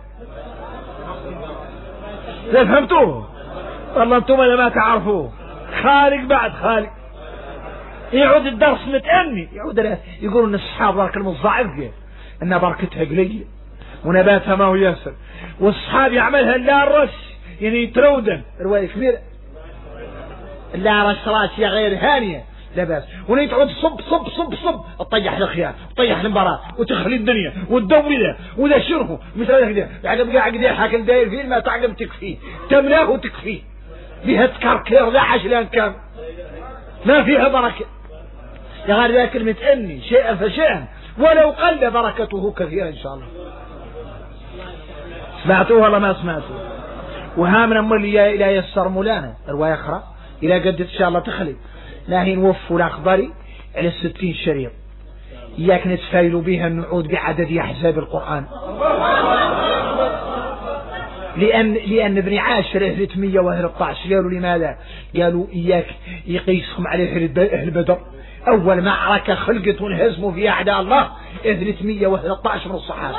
[SPEAKER 1] لا فهمتوه والله انتم ما تعرفوه خارج يعود الدرس متأني يعود يقولوا ان الصحابة برك المصاعب ان بركتها قليل ونباتها ما هو ياسر والصحاب يعملها لا الرش يعني يترودن رواية كبيرة لا رش راسية غير هانية لا باس ونتعود صب تطيح الخيار تطيح المباراة وتخلي الدنيا وتدوله وذا شرفه مثل هذا يعقب قاعد يحكي داير فيه ما تعقب تكفيه تملاه وتكفيه بها تكركر ذا عشلان كام ما فيها بركة يا غير ذا كلمة اني شيئا فشيئا ولو قل بركته كثيرا ان شاء الله. سمعتوه ولا ما سمعتوه؟ وهامنا مولي الى يسر مولانا رواية اخرى الى قد ان شاء الله تخلي لا هي نوفوا الاخباري على 60 شريط إياك نتفايلوا بها نعود بعدد أحزاب القرآن، لأن ابن عاشر أهل 113 قالوا لماذا؟ قالوا إياك يقيسهم عليه أهل بدر، أول معركة خلقت وانهزموا فيها أعداء الله أهل 113 من الصحابة،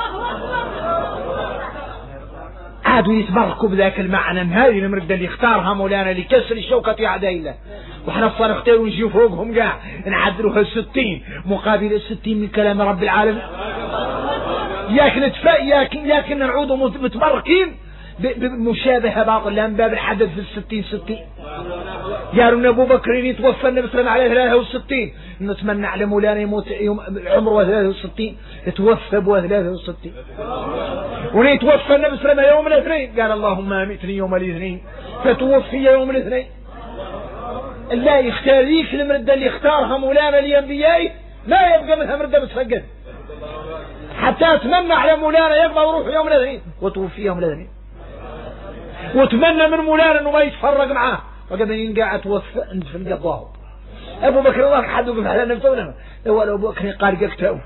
[SPEAKER 1] عادوا يتبركوا بذاك المعنى. هذه المردة اللي اختارها مولانا لكسر شوكة أعداء الله، وحنا صار نختار ونجي فوقهم قاع نعدلوها 60 مقابل 60 من كلام رب العالمين. ياك نتفاء ياك نعودوا متبركين بمشابهة باطل لأن باب الحدث في 60 قالوا ان ابو بكر يتوفى النبي صلى الله عليه 63 نتمنى على مولانا يموت يوم عمره 63 يتوفى ابو 63 ويتوفى النبي صلى الله عليه يوم الاثنين قال اللهم امتني يوم الاثنين فتوفي يوم الاثنين. الله يختار ذيك المردة اللي اختارها مولانا لانبيائه ما يبقى منها مردة متفقد حتى اتمنى على مولانا يبقى وروح يوم الاثنين وتوفي يوم الاثنين، واتمنى من مولانا انه ما يتفرق معاه وقد ينقع توفى في القضاء. ابو بكر الله حد وقف على نفسه لو ابو بكر قال قكته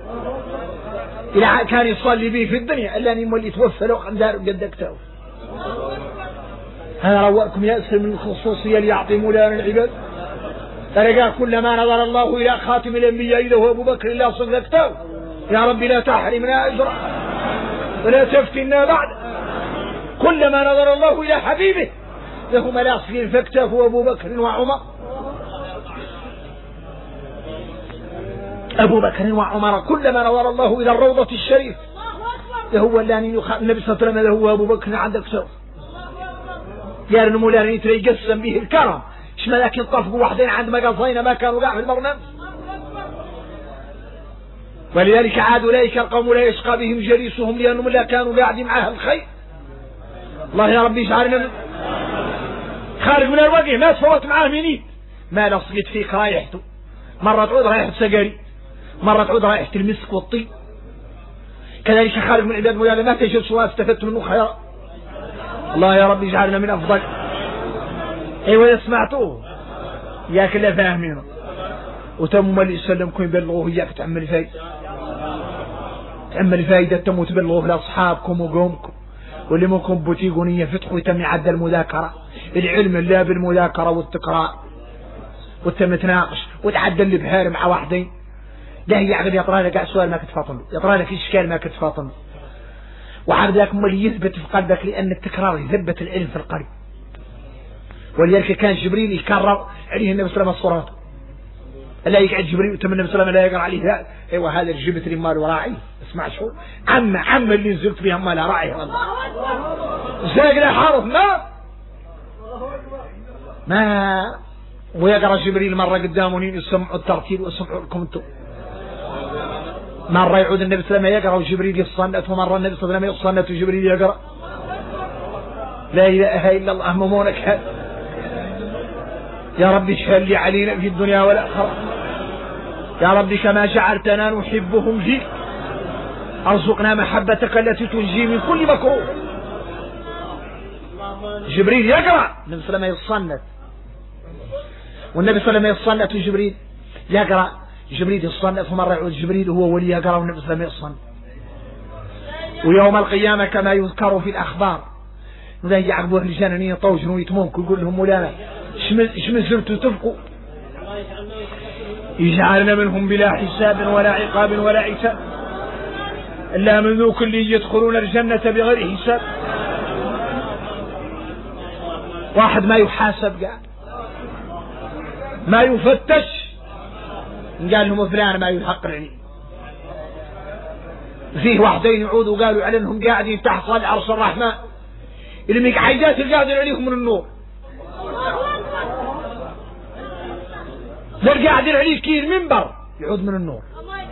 [SPEAKER 1] الى كان يصلي به في الدنيا الا ان يمولي يتوفى لو عن دار قد قكته. هذا روأكم يأسر من الخصوصية ليعطي مولانا العباد. ترى كلما نظر الله الى خاتم الانبياء اذا هو ابو بكر الا صدقته يا رب لا تحرمنا اجره ولا تفتنا بعد. كلما نظر الله الى حبيبه له ملاصق فاكتفوا ابو بكر وعمر. ابو بكر وعمر كلما نظر الله الى الروضة الشريف هو الذي النبي صلى الله عليه وسلم هو ابو بكر عندك سوء قال انه مولانا يتقسم به الكرم ايش ما لكن طفقوا واحدين عند ما قصينا ما كانوا قاع في البرنامج. ولذلك عاد اولئك القوم لا يشقى بهم جليسهم لانهم لا كانوا قاعدين معها الخير. الله يا ربي يجعلنا خارج من الوجه ما تفوت معاه منين ما لصقت فيك رايحته، مرة تعود رايحة سجاري مرة تعود رايحة المسك والطيب. كذلك خارج من عباد مولانا ما تجد سواء استفدت منه خيرا. الله يا رب يجعلنا من أفضل. ايوه سمعتوه ياك لا فاهمينه وتم اللي يسلمكم يبلغوه اياك تعمل فايدة تعمل فايدة تم تبلغوه لاصحابكم وقومكم واللي منكم بوتيقونية فتحوا يتم يعدل المذاكرة العلم لا بالمذاكرة والتقراء وتم تناقش وتعدل البهار مع واحدين. لا هي عقد يطرى لك سؤال ما كتفاطن يطرى لك اشكال ما كتفاطن وعقد لك اللي يثبت في قلبك لان التكرار يثبت العلم في القلب. ولذلك كان جبريل يكرر عليه النبي صلى الله عليه وسلم الصورات لا يقعد جبريل وتم النبي صلى الله عليه وسلم لا يقرأ عليه ايوه هذا جبت لي مال وراعي اسمع شو عم اللي نزلت بها مال راعي والله زاقنا حارف ما ويقرأ جبريل مرة قدامه يسمعوا الترتيل ويسمعوا لكم انتم. مرة يعود النبي صلى الله عليه وسلم يقرأ وجبريل يصنت ومرة النبي صلى الله عليه وسلم يصنت وجبريل يقرأ. لا إله إلا الله ممونك يا رب اشهد لي علينا في الدنيا والآخرة يا رب كما جعلتنا نحبهم فيك ارزقنا محبتك التي تنجي من كل مكروه. جبريل يقرأ النبي صلى الله عليه وسلم يصنت والنبي صلى الله عليه وسلم يصنت وجبريل يقرأ. جبريل يصنت ومرة يعود جبريل هو ولي يقرأ والنبي صلى الله عليه وسلم يصنت. ويوم القيامة كما يذكر في الأخبار نلاقي يعقبوا أهل الجنة يطوجنوا ويتمونكوا يقول لهم مولانا شمن زرتوا تبقوا يجعلنا منهم بلا حساب ولا عقاب ولا عتاب إلا من ذوك اللي يدخلون الجنة بغير حساب. واحد ما يحاسب قال ما يفتش قال لهم فلان ما يحق العلم. فيه واحدين يعودوا قالوا على انهم قاعدين تحت صال عرش الرحمن اللي مقعدات القادر عليهم من النور قاعدين عليه كي المنبر يعود من النور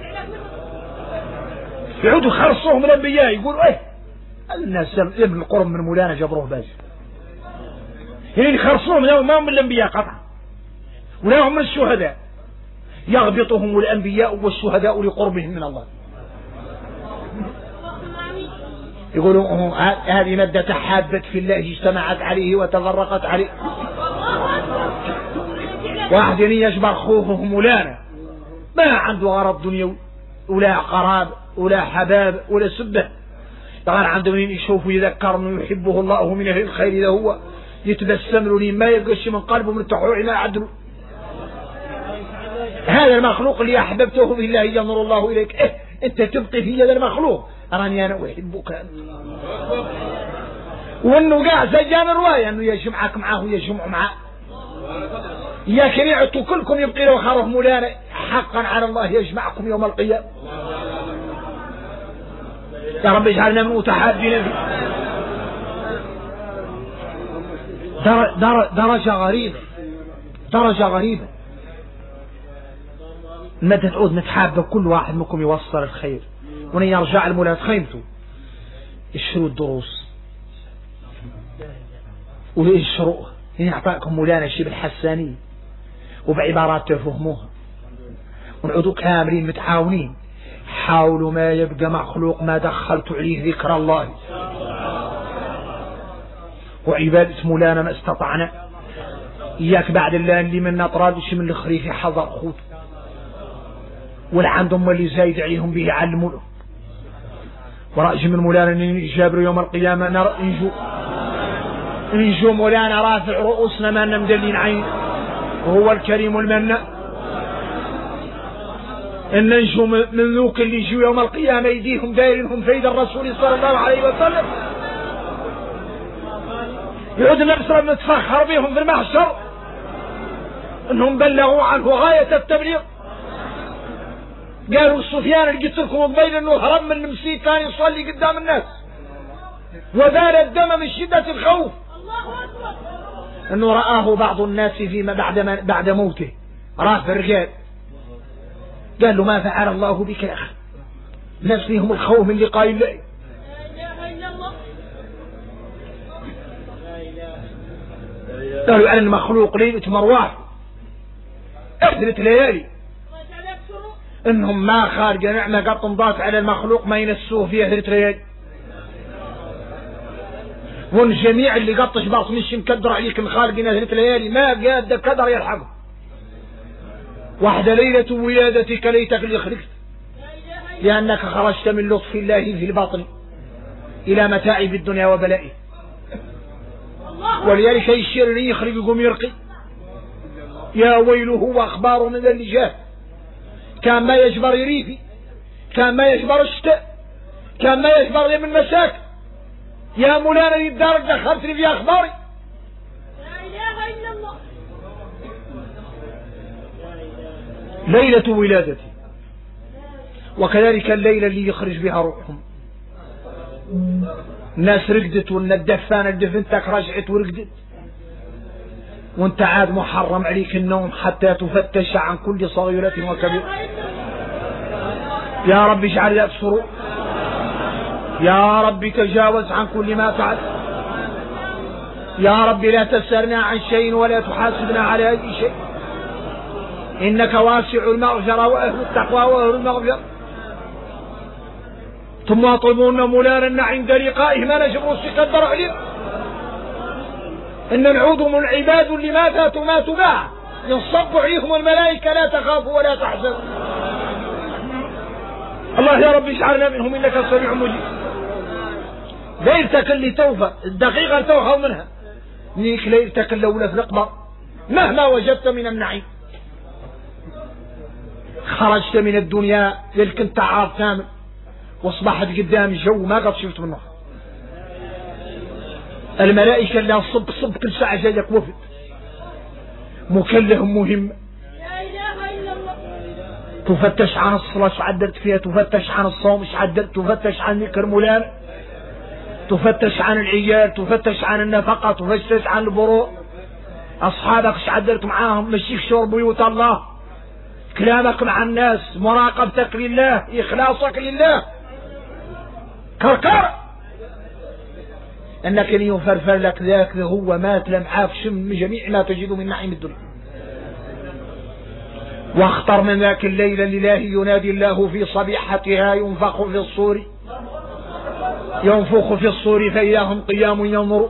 [SPEAKER 1] يعودوا خرصوهم الانبياء يقولوا ايه الناس ابن القرب من مولانا جبروه باز يعني خرصوهم ما هم من الانبياء قطعا ولا هم من الشهداء يغبطهم الانبياء والشهداء لقربهم من الله. يقولوا هذه مادة تحابت في الله اجتمعت عليه وتفرقت عليه. واحد يجبر خوفه مولانا ما عنده غرض دنيوي ولا قراب ولا حباب ولا سبه، غير عنده منين يشوفه يذكر انه يحبه الله من اهل الخير، اذا هو يتبسم له ما يبقاش من قلبه من التحوع ما عدله. هذا المخلوق اللي احببته بالله ينظر الله اليك، انت تبقي في هذا المخلوق، اراني انا احبك انت. وانه قاع سجان روايه انه يجمعك معه ويجمع معه، يا كريعة كلكم يبقي له خرف مولانا، حقا على الله يجمعكم يوم القيامة. يا رب اجعلنا من متحابين فيه. درجة غريبة، درجة غريبة. متى تعود نتحاب كل واحد منكم يوصل الخير، ون يرجع المولاد خيمته يشروا الدروس ويشروها، يعطاكم مولانا الشيء بالحسانية وبعبارات تفهموها، ونعودوا كاملين متعاونين. حاولوا ما يبقى مخلوق ما دخلت عليه ذكر الله وعبادة مولانا ما استطعنا. إياك بعد الله اللي منا طرادش من الخريف حضر خوت، ولا عندهم اللي زايد عليهم به يعلموا له. ورأجي من مولانا نجابر يوم القيامة ننجو مولانا رافع رؤوسنا ما مدلين عين، وهو الكريم المنان. إن ننجو من ذوك اللي يجوا يوم القيامة يديهم دايرينهم فيد الرسول صلى الله عليه وسلم، يعود نفسنا نتفخر بهم في المحشر انهم بلغوا عنه غاية التبليغ. قالوا سفيان اللي قلت لكم الضيل انه هرب من المسيك كان يصلي قدام الناس وذال الدم من شدة الخوف، انه رآه بعض الناس فيما بعد موته راه في الرجال، قال له ما فعل الله بك يا اخي؟ ناس فيهم الخوف من لقاء الله. قالوا عن المخلوق ليلة مرواح 3 ليالي انهم ما خارج نعمة قد انضاف على المخلوق ما ينسوه فيها 3 ليالي، والجميع اللي قطش باص مش مكدر عليك الخالقين 3 ليالي ما قاد قدر يلحقه. واحدة ليلة ولادتك ليتك اللي خلقت، لأنك خرجت من لطف الله في الباطن إلى متاعب الدنيا وبلائه. ولذلك الشر يخرج يقوم يرقي، يا ويله وأخباره من ذا اللجاه، كان ما يجبر يريفي، كان ما يجبر الشتاء، كان ما يجبر لي من مساك. يا مولانا الدار دخلتني في أخباري. لا إله إلا الله. ليلة ولادتي، وكذلك الليلة اللي يخرج بها روحهم. الناس رقدت وان الدفانة دفنتك رجعت ورقدت، وانت عاد محرم عليك النوم حتى تفتش عن كل صغيرة وكبيرة. يا رب اجعل لك سرور، يا رب تجاوز عن كل ما فعل، يا رب لا تسألنا عن شيء ولا تحاسبنا على أي شيء، إنك واسع المغفرة وأهل التقوى وأهل المغفرة. ثم يطلبون مولانا عند لقائه ما نجبر قدر علينا إن نعود من العباد اللي ماتوا باع ينصب عليهم الملائكة لا تخافوا ولا تحزنوا. الله يا رب اجعلنا منهم إنك السميع المجيب. ليلتك اللي توفى الدقيقة توخوا منها، نيك ليلتك اللولة في القبر مهما وجدت من النعيم. خرجت من الدنيا لك انت عار كامل، واصبحت قدام جو ما قد شفت منه. الملائكة اللي صب كل ساعة جايك وفد مكلهم مهم. لا إله إلا الله. تفتش عن الصلاة ايش عدلت فيها، تفتش عن الصوم ايش عدلت، تفتش عن ذكر مولانا، تفتش عن العيال، تفتش عن النفقة، تفتش عن البروء. أصحابك ايش عدلت معاهم، مشيك شور بيوت الله، كلامك مع الناس، مراقبتك لله، إخلاصك لله. كركر أنك يفرفر لك ذاك هو مات لم عاف شم جميع ما تجد من نعيم الدنيا. واخطر من ذاك الليلة لله ينادي الله في صبيحتها ينفخ في الصور فإذا هم قيام ينظرون.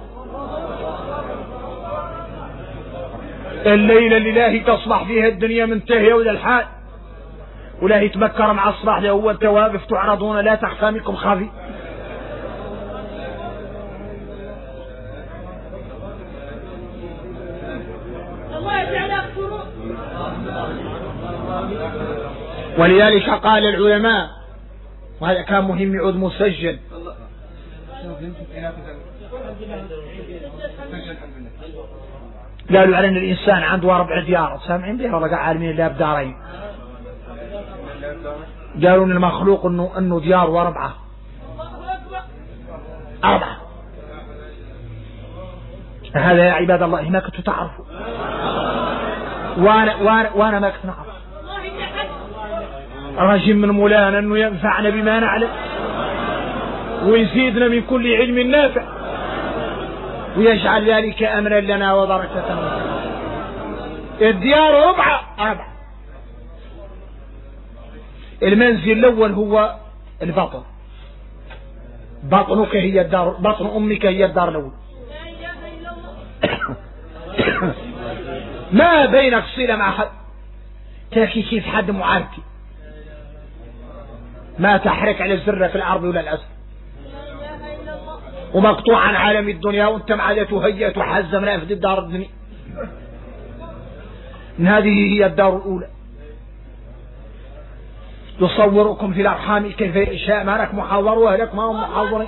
[SPEAKER 1] الليلة لله تصبح فيها الدنيا منتهية وذا الحال، ولا يتبكر مع الصباح له هو انت واقف تعرضون لا تخفى منكم خافي. ولذلك قال العلماء، وهذا كان مهم يعود مسجل، قالوا على ان الانسان عنده 4 ديار، سامعين بها ولا عالمين الله بدارين؟ قالوا ان المخلوق انه ديار و4. هذا يا عباد الله ما كنتوا تعرفوا، وانا ما كنت نعرف. رجم من مولانا انه ينفعنا بما نعلم ويزيدنا من كل علم نافع ويجعل ذلك امرا لنا وبركة لنا. الديار 4. المنزل الاول هو البطن، بطنك هي الدار، بطن امك هي الدار الاول. ما بينك صلة مع حد، تاكي كيف حد معاركي، ما تحرك على الزر في الارض ولا الاسد، ومقطوع عن عالم الدنيا وانت معادة تهيأ تحزم لا في الدار الدنيا. هذه هي الدار الاولى. يصوركم في الارحام كيف يشاء، ما لك محاضر واهلك ما هم محاضرين.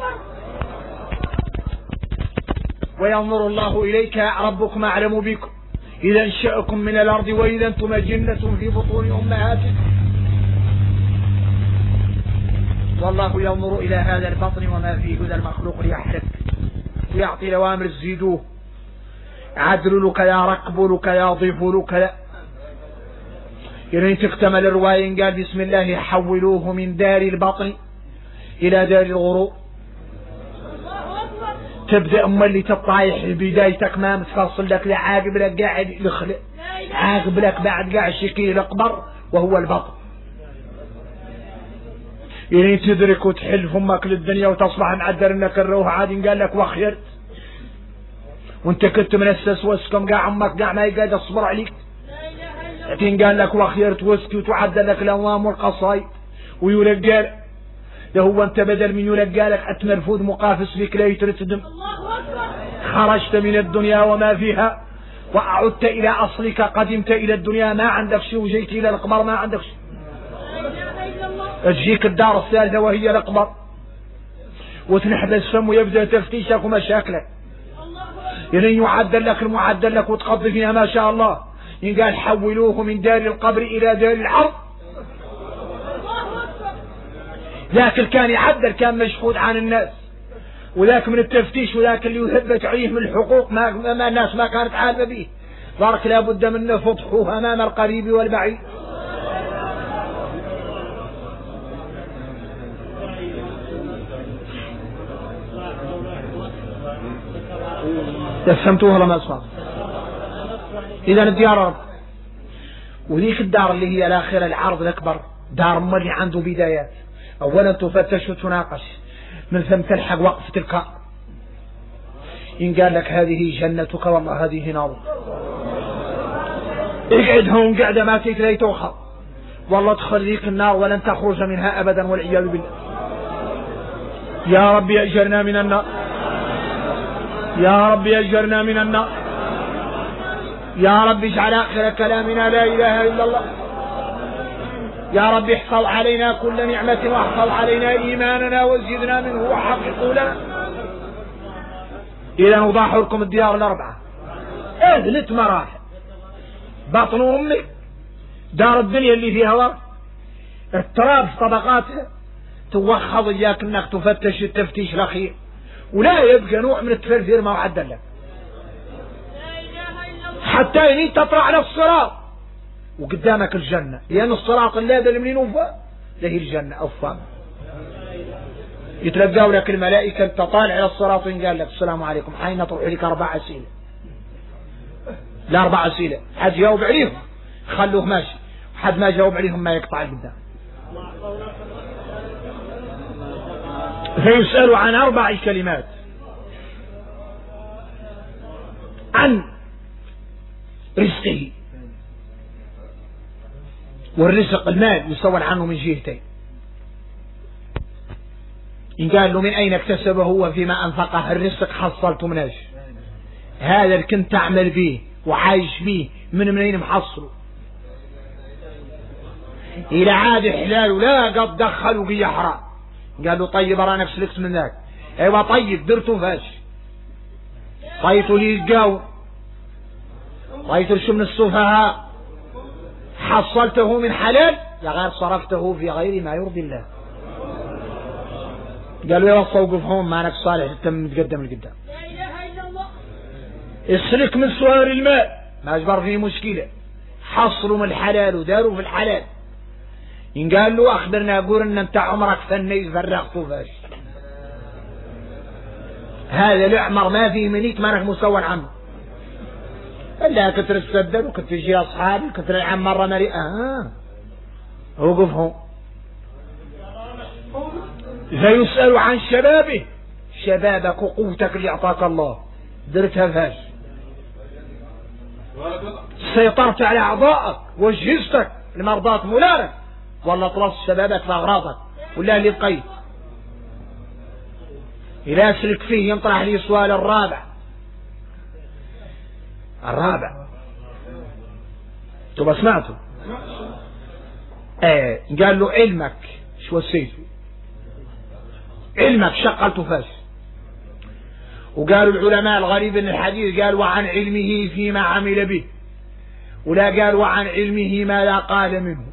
[SPEAKER 1] وينظر الله اليك ربكم اعلم بكم اذا انشأكم من الارض واذا انتم جنة في بطون امهاتكم. والله ينظر إلى هذا البطن وما فيه ذا المخلوق ليحرك ويعطي الأوامر زيدوه، عدل لك يا رقب لك يا ضيف لك لا. يعني تكتمل الرواية قال بسم الله حولوه من دار البطن إلى دار الغرور. تبدأ أما اللي تطايح بدايتك ما متفصل لك لعاقب لك قاعد يخلق، عاقب لك بعد قاعد شكيل الأكبر وهو البطن. يعني تدرك وتحل فمك للدنيا وتصبح معدر انك الروح عاد قال لك وخيرت وانت كنت منسس وسكم قاع عمك قاع ما يقعد اصبر عليك. قال لك وخيرت وسكي وتعدل لك الاوام والقصايد ويلقى ده هو انت بدل من يلقى لك اتمرفوذ مقافس بك لا يترتدم. خرجت من الدنيا وما فيها وأعدت إلى أصلك، قدمت إلى الدنيا ما عندك شيء وجيت إلى القمر ما عندك شيء. تجيك الدار الثالثة وهي الأقبر وتنحبس فم ويبدأ تفتيشك ومشاكلك. يعني يعدل لك المعدل لك وتقضي فيها ما شاء الله. قال حولوه من دار القبر إلى دار العرض. ذاك كان يعدل كان مشهود عن الناس، وذاك من التفتيش وذاك اللي يثبت عليه من الحقوق ما الناس ما كانت عالمة به. ذلك لا بد منه فضحه أمام القريب والبعيد. فهمتوها ولا ما أصفر؟ إذا الديار رب، وذيك الدار اللي هي الآخرة العرض الأكبر دار اللي عنده بدايات. أولا تفتش وتناقش، من ثم تلحق وقف تلقاء. إن قال لك هذه جنتك والله هذه نارك، اقعد هون قاعدة ما تتلي توخر والله تخليك النار ولن تخرج منها أبدا والعياذ بالله. يا رب أجرنا من النار، يا رب أجرنا من النار، يا رب اجعل آخر كلامنا لا إله إلا الله. يا رب احفظ علينا كل نعمة واحفظ علينا إيماننا وزدنا منه وحقق لنا. إذا نوضح لكم الديار الأربعة 3 مراحل. بطن أمك دار الدنيا اللي فيها ورد التراب في طبقاتها، توخض إياك أنك تفتش التفتيش الأخير ولا يبقى نوع من التفرفير ما وعدل لك حتى يعني تطلع على الصراط وقدامك الجنة، لأن الصراط اللي هذا اللي نوفى له الجنة أوفى. يتلقاو لك الملائكة انت طالع على الصراط قال لك السلام عليكم، حين تروح لك 4 أسئلة، لا 4 أسئلة، حد جاوب عليهم خلوه ماشي، حد ما جاوب عليهم ما يقطع قدام. فيسأل عن 4 كلمات: عن رزقه والرزق المال يسول عنه من جهتين. إن قال له من أين اكتسبه وفيما أنفقه الرزق حصلته مناش، هذا اللي كنت تعمل به وعايش به من أين محصله؟ إلى عاد حلال لا قد دخلوا قي حرام. قال له طيب أرى نفس لكس من ذاك. أيوة طيب درته فاش؟ طيته لي الجو، طيته شو من السفهاء، حصلته من حلال يا غير صرفته في غير ما يرضي الله. قالوا يا وصوا وقفهم مانك صالح تم تقدم لقدام.
[SPEAKER 3] لا اله الا الله.
[SPEAKER 1] السلك من سوار الماء ما اجبر فيه مشكلة، حصروا من الحلال وداروا في الحلال. إن قال له أخبرنا أقول إن أنت عمرك فني فرغته فاش، هذا الأعمر ما فيه منيك مانك مسول عنه. إلا كتر السدد وكتر يجي أصحابي كتر العم مرة مريئة. وقفهم فيسأل عن شبابه، شبابك وقوتك اللي أعطاك الله درتها فاش؟ سيطرت على أعضائك وجهزتك لمرضاة مولانك ولا طلصت شبابك في أغراضك ولا اللي بقيت؟ إذا أسلك فيه ينطرح لي سؤال الرابع. طب سمعته؟ قال له علمك شو وسيته؟ علمك شغلته فاش؟ وقالوا العلماء الغريب ان الحديث قال وعن علمه فيما عمل به، ولا قال وعن علمه ما لا قال منه.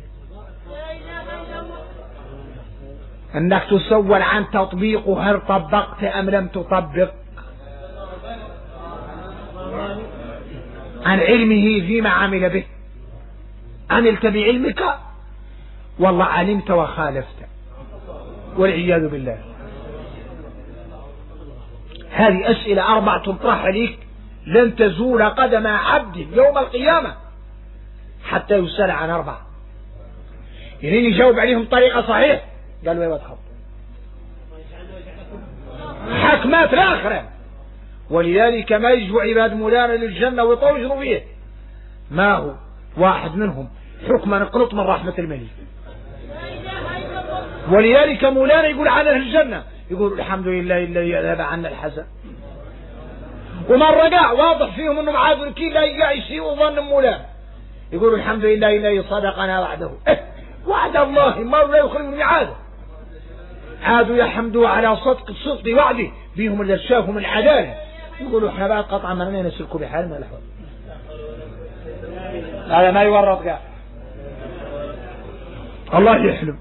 [SPEAKER 1] انك تسول عن تطبيقه، هل طبقت ام لم تطبق؟ عن علمه فيما عمل به، عملت بعلمك والله علمت وخالفت والعياذ بالله. هذه أسئلة 4 تطرح لك لن تزول قدم عبد يوم القيامة حتى يسأل عن 4. يعني يجاوب عليهم طريقة صحيح قالوا يا وادخل حكمات الآخرة. ولذلك ما يجوا عباد مولانا للجنة ويطوجروا فيه، ما هو واحد منهم حكما نقنط من رحمة الملك. ولذلك مولانا يقول عن أهل الجنة يقول الحمد لله الذي أذهب عنا الحزن. ومن رجع واضح فيهم انهم عادركين لا يسيء ظن مولانا يقول الحمد لله الذي صدقنا وعده. وعد الله ما لا يخرج من عاده، عادوا يحمدوا على صدق وعده بهم اللي شافوا من العدالة. يقولوا احنا بقى قطعا ما نسلكوا بحال من الأحوال. هذا ما يورط قاع الله يحلم.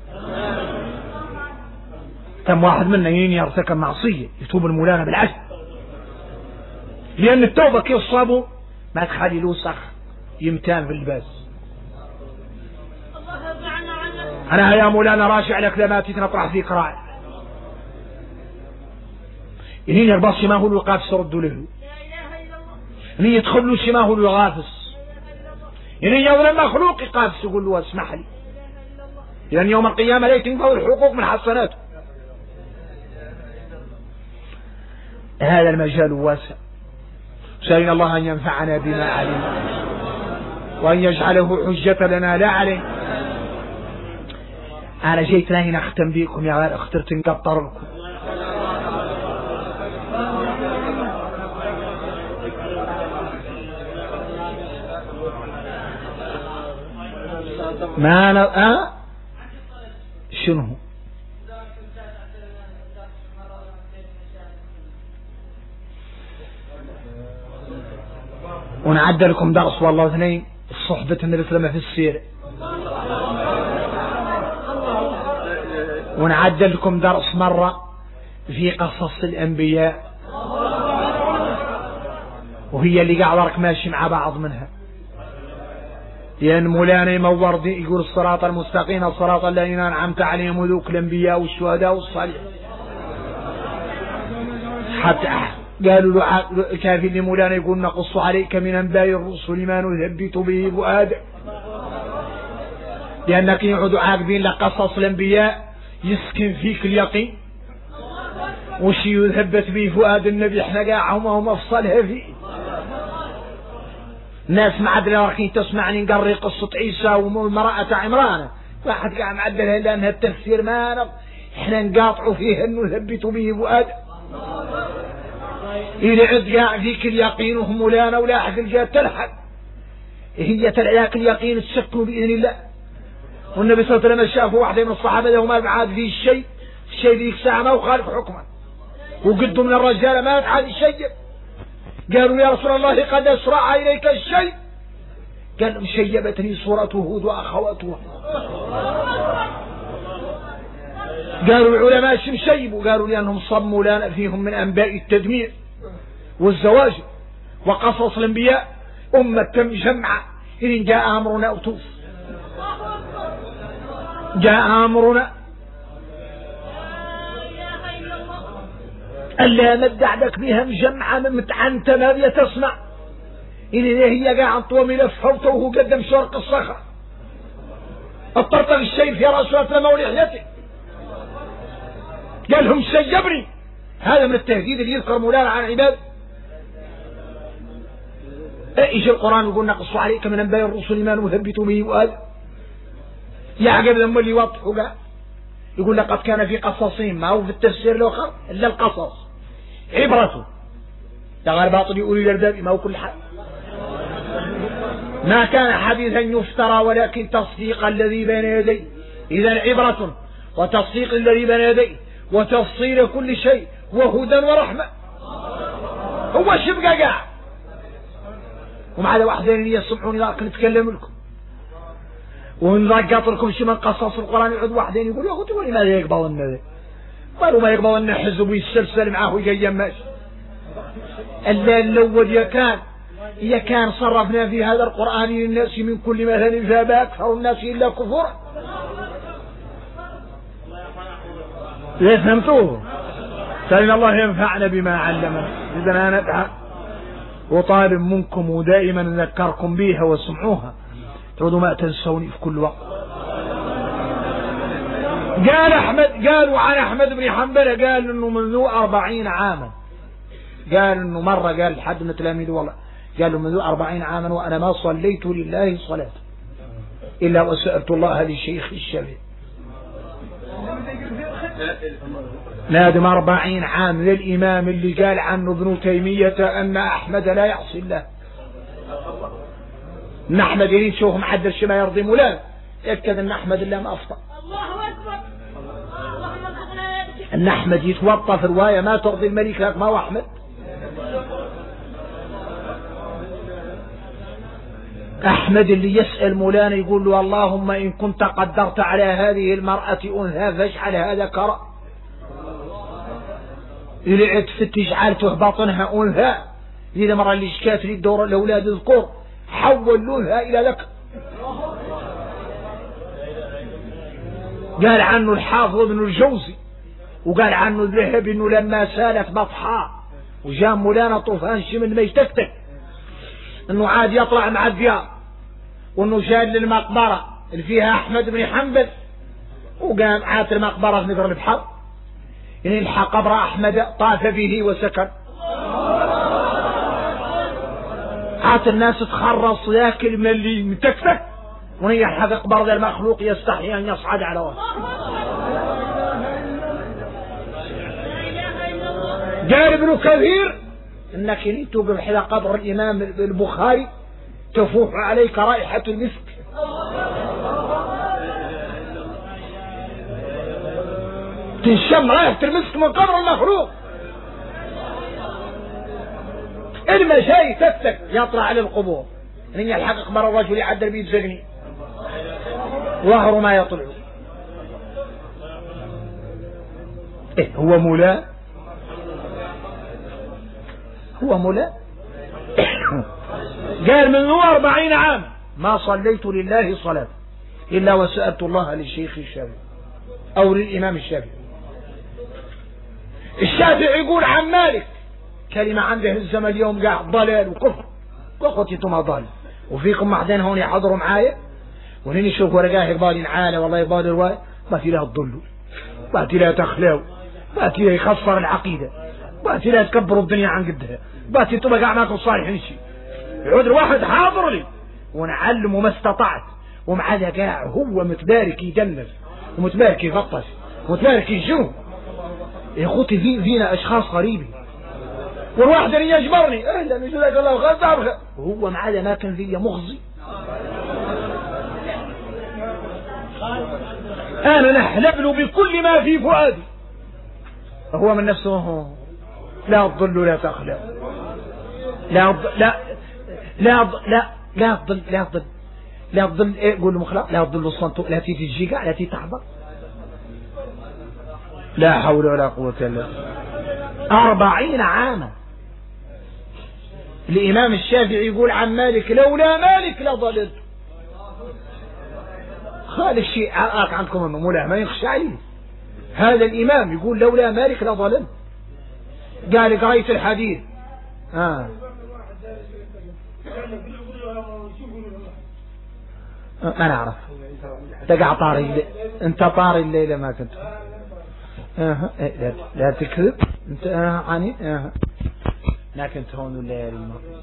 [SPEAKER 1] كم واحد منا يرتكب معصية يتوب المولانا بالعشر، لأن التوبة كيف صابوا ما تخلي له سخ يمتان في اللباس. أنا يا مولانا راجع لك لما تنطرح فيك راعي إنين يربط شما هو الوقافس ردوا له، إنين يدخل له شما هو الوغافس، إنين يوم المخلوق يقافس يقول له اسمح لي، لأن يوم القيامة لا تنفع الحقوق من حسناته. هذا المجال واسع. سألنا الله أن ينفعنا بما علمنا وأن يجعله حجة لنا لا عليه. أنا جيت لهنا أختم بيكم يا غير اخترت نقطر لكم. ما أنا شنو ونعدل لكم درس والله اثنين الصحبة النبي صلى الله عليه وسلم في السيرة، ونعدل لكم درس مرة في قصص الأنبياء، وهي اللي قاعد ماشي مع بعض منها. لأن مولانا يمور يقول الصراط المستقيم الصراط الذين أنعمت عليهم وذوك الأنبياء والشهداء والصالحين. حتى قالوا له كافي اللي مولانا يقول نقص عليك من أنباء الرسل ما نثبت به فؤادك، لأنك يقعدوا عاقبين لقصص الأنبياء يسكن فيك اليقين، وشي يثبت به فؤاد النبي احنا قاعهم وهم أفصلها فيه. الناس معدل راكين تسمعني نقري قصة عيسى والمرأة عمران، واحد قاعد معدلها لأنها التفسير ما احنا نقاطعوا فيه انه نثبتوا به فؤاد إلى عد قاعد ذيك اليقين وهم مولانا ولا أحد الجهات تلحق هي تلعياك اليقين تسكنوا بإذن الله. والنبي صلى الله عليه وسلم شافوا واحدة من الصحابة له ما بعاد فيه الشيء ذيك ساعة ما وخالف حكما وقدوا من الرجال ما بعد الشيء. قالوا يا رسول الله قد أسرع إليك الشيء، قال شيبتني صورة هود وأخواتها. قالوا العلماء شم شيبوا؟ قالوا لأنهم صموا لنا فيهم من أنباء التدمير والزواج وقصص الأنبياء أمة جمعة إذن جاء أمرنا أوتوف جاء أمرنا ألا مدعدك بها مجمعة متعنت ما بي تسمع إذن هي قاعد طوى ملفها وتوه قدم شرق الصخرة الطرطق الشيف يا رسول الله مولي حياتي قال لهم شيبني. هذا من التهديد اللي يذكر مولانا عن عباد. ايش القرآن يقول نقص عليك من انباء الرسل ما نثبت به وهذا يعقب لما اللي يوضحوا قال يقول لقد كان في قصصهم ما هو في التفسير الاخر الا القصص عبرته تغير باطل يقول الالباب ما هو كل حال ما كان حديثا يفترى ولكن تصديق الذي بين يديه. اذا عبرة وتصديق الذي بين يديه وتفصيل كل شيء وهدى ورحمة. هو شبقى قاع ومع ذا واحدين يسمعوني لكن نتكلم لكم ونرقط لكم شي من قصص القرآن يعود واحدين يقول يا أخوتي ولي ماذا يقبل النبي قالوا ما يقبل أن حزب ويسترسل معه ويجي ماشي. ألا الأول يا كان صرفنا في هذا القرآن للناس من كل مثل فأبى أكثر الناس إلا كفورا. فهمتوه؟ سألنا الله ينفعنا بما علمنا. إذا ندعى وطالب منكم ودائما نذكركم بها واسمعوها تعودوا ما تنسوني في كل وقت. قالوا عن أحمد بن حنبل قال إنه منذ 40 عاما قال إنه مرة قال حد من تلاميذه والله قالوا منذ 40 عاما وأنا ما صليت لله صلاة إلا وسألت الله لشيخ الشباب. نادم 40 عام للإمام اللي قال عنه ابن تيمية أن أحمد لا يعصي الله. أن أحمد يريد شوف محدد شما يرضي مولاه يأكد أن أحمد الله ما أفطر. أن أحمد يتوطى في رواية ما ترضي الملك لك ما هو أحمد. أحمد اللي يسأل مولانا يقول له اللهم إن كنت قدرت على هذه المرأة أنثى فاجعل هذا كرأ اللي عتفت جعلته باطنها أنثى. إذا مرة اللي شكات لي الدور الأولاد الذكور حول لونها إلى ذكر. قال عنه الحافظ ابن الجوزي وقال عنه الذهبي إنه لما سالت بطحاء وجاء مولانا طوفان شمن ما يتكتك إنه عاد يطلع مع الديار وإنه جاء للمقبرة اللي فيها أحمد بن حنبل وقام عاد المقبرة في نقر البحر يلحق قبر أحمد طاف به وسكن. عاد الناس تخرص ياكل من اللي متكتك ونيحق قبر ذا المخلوق يستحي أن يصعد على وجهه. قال ابن كثير انك ان توقف حدا قبر الامام البخاري تفوح عليك رائحة المسك. تنشم رائحة المسك من قبر المخلوق. المشاي تفتك يطلع على القبور ان يلحق قبر الرجل يعدل بيت زقني ظهره ما يطلع. هو مولا قال منذ 40 عام ما صليت لله صلاة إلا وسألت الله للشيخ الشافعي أو للإمام الشافعي. الشافعي يقول عن مالك كلمة عنده الزمن اليوم قاعد ضلال وكفر وقتتما ضال وفيكم معدين هون يحضروا معايا ونين يشوف ورقاه يقبالي نعالى والله يقبالي رواية باتي لها الضلو باتي لها تخلاو باتي لها يخسر العقيدة باتي لها تكبر الدنيا عن قدها باتي تبقى قاع ماكل صالح نشي يعود الواحد حاضر لي ونعلمه ما استطعت، ومع ذا قاع هو متبارك يجنب ومتبارك يفطش ومتبارك يجوم. يا اخوتي فينا اشخاص غريبين، والواحد اللي يجبرني اهلا جزاك الله خير، وهو مع ذا ما كان فيا مغزي. انا نحلب له بكل ما في فؤادي، هو من نفسه لا تضل لا تخلع، لا تضل لا تضل ايه قول مخلع، لا تضل الصنطوق، لا تيجي الجيقع، لا تيجي تحضر، لا حول ولا قوة الا بالله. 40 عاما الامام الشافعي يقول عن مالك لولا مالك لضللت. خالف شيء عندكم انه مولاه ما يخشى عليه. هذا الامام يقول لولا مالك لضللت. قال قريت الحديث ما نعرف تقع طاري، انت طاري الليلة ما كنت لا تكذب انت عني ما كنت هون الليلة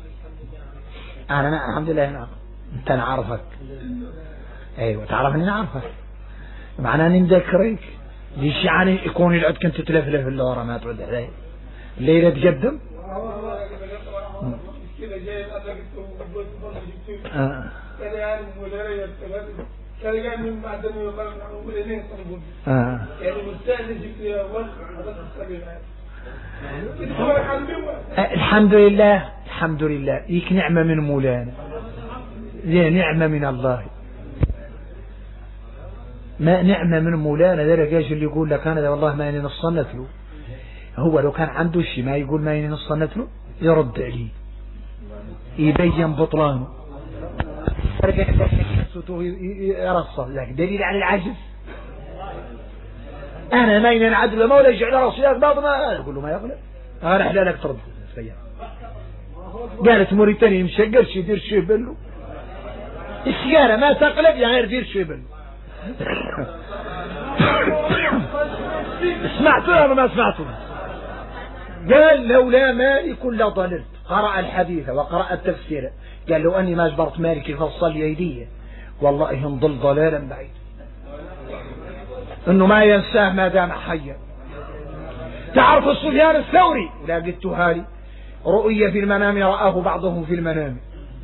[SPEAKER 1] انا الحمد لله نعرف انت نعرفك. ايوه تعرفني نعرفك معناه اني مذكرك. ليش يعني يكون العد كنت تلفلف اللورة ما تعود علي الليلة تقدم الحمد لله الحمد لله. يك نعمة من مولانا، ذي نعمة من الله، ما نعمة من مولانا. ذلك ايش اللي يقول لك انا والله ما اني نصنت له، هو لو كان عنده شيء ما يقول ما اني نصنت له يرد عليه يبين بطلانه يرصه لك دليل على العجز. انا ما اني نعدل ما ولا يجعل رصيات بعض ما يقول له ما يغلب انا حلالك ترد. قالت موريتانيا مشقرش يدير شي بلو السيارة ما تقلب يعني يدير شي بلو. سمعتوا ولا ما سمعتوا؟ قال لولا مالك لضللت. قرأ الحديث وقرأ التفسير. قال لو أني ما جبرت مالك يفصل يديه والله ينضل ضلالا بعيد، انه ما ينساه ما دام حيا. تعرف سفيان الثوري ولا قلتها لي رؤية في المنام رآه بعضهم في المنام،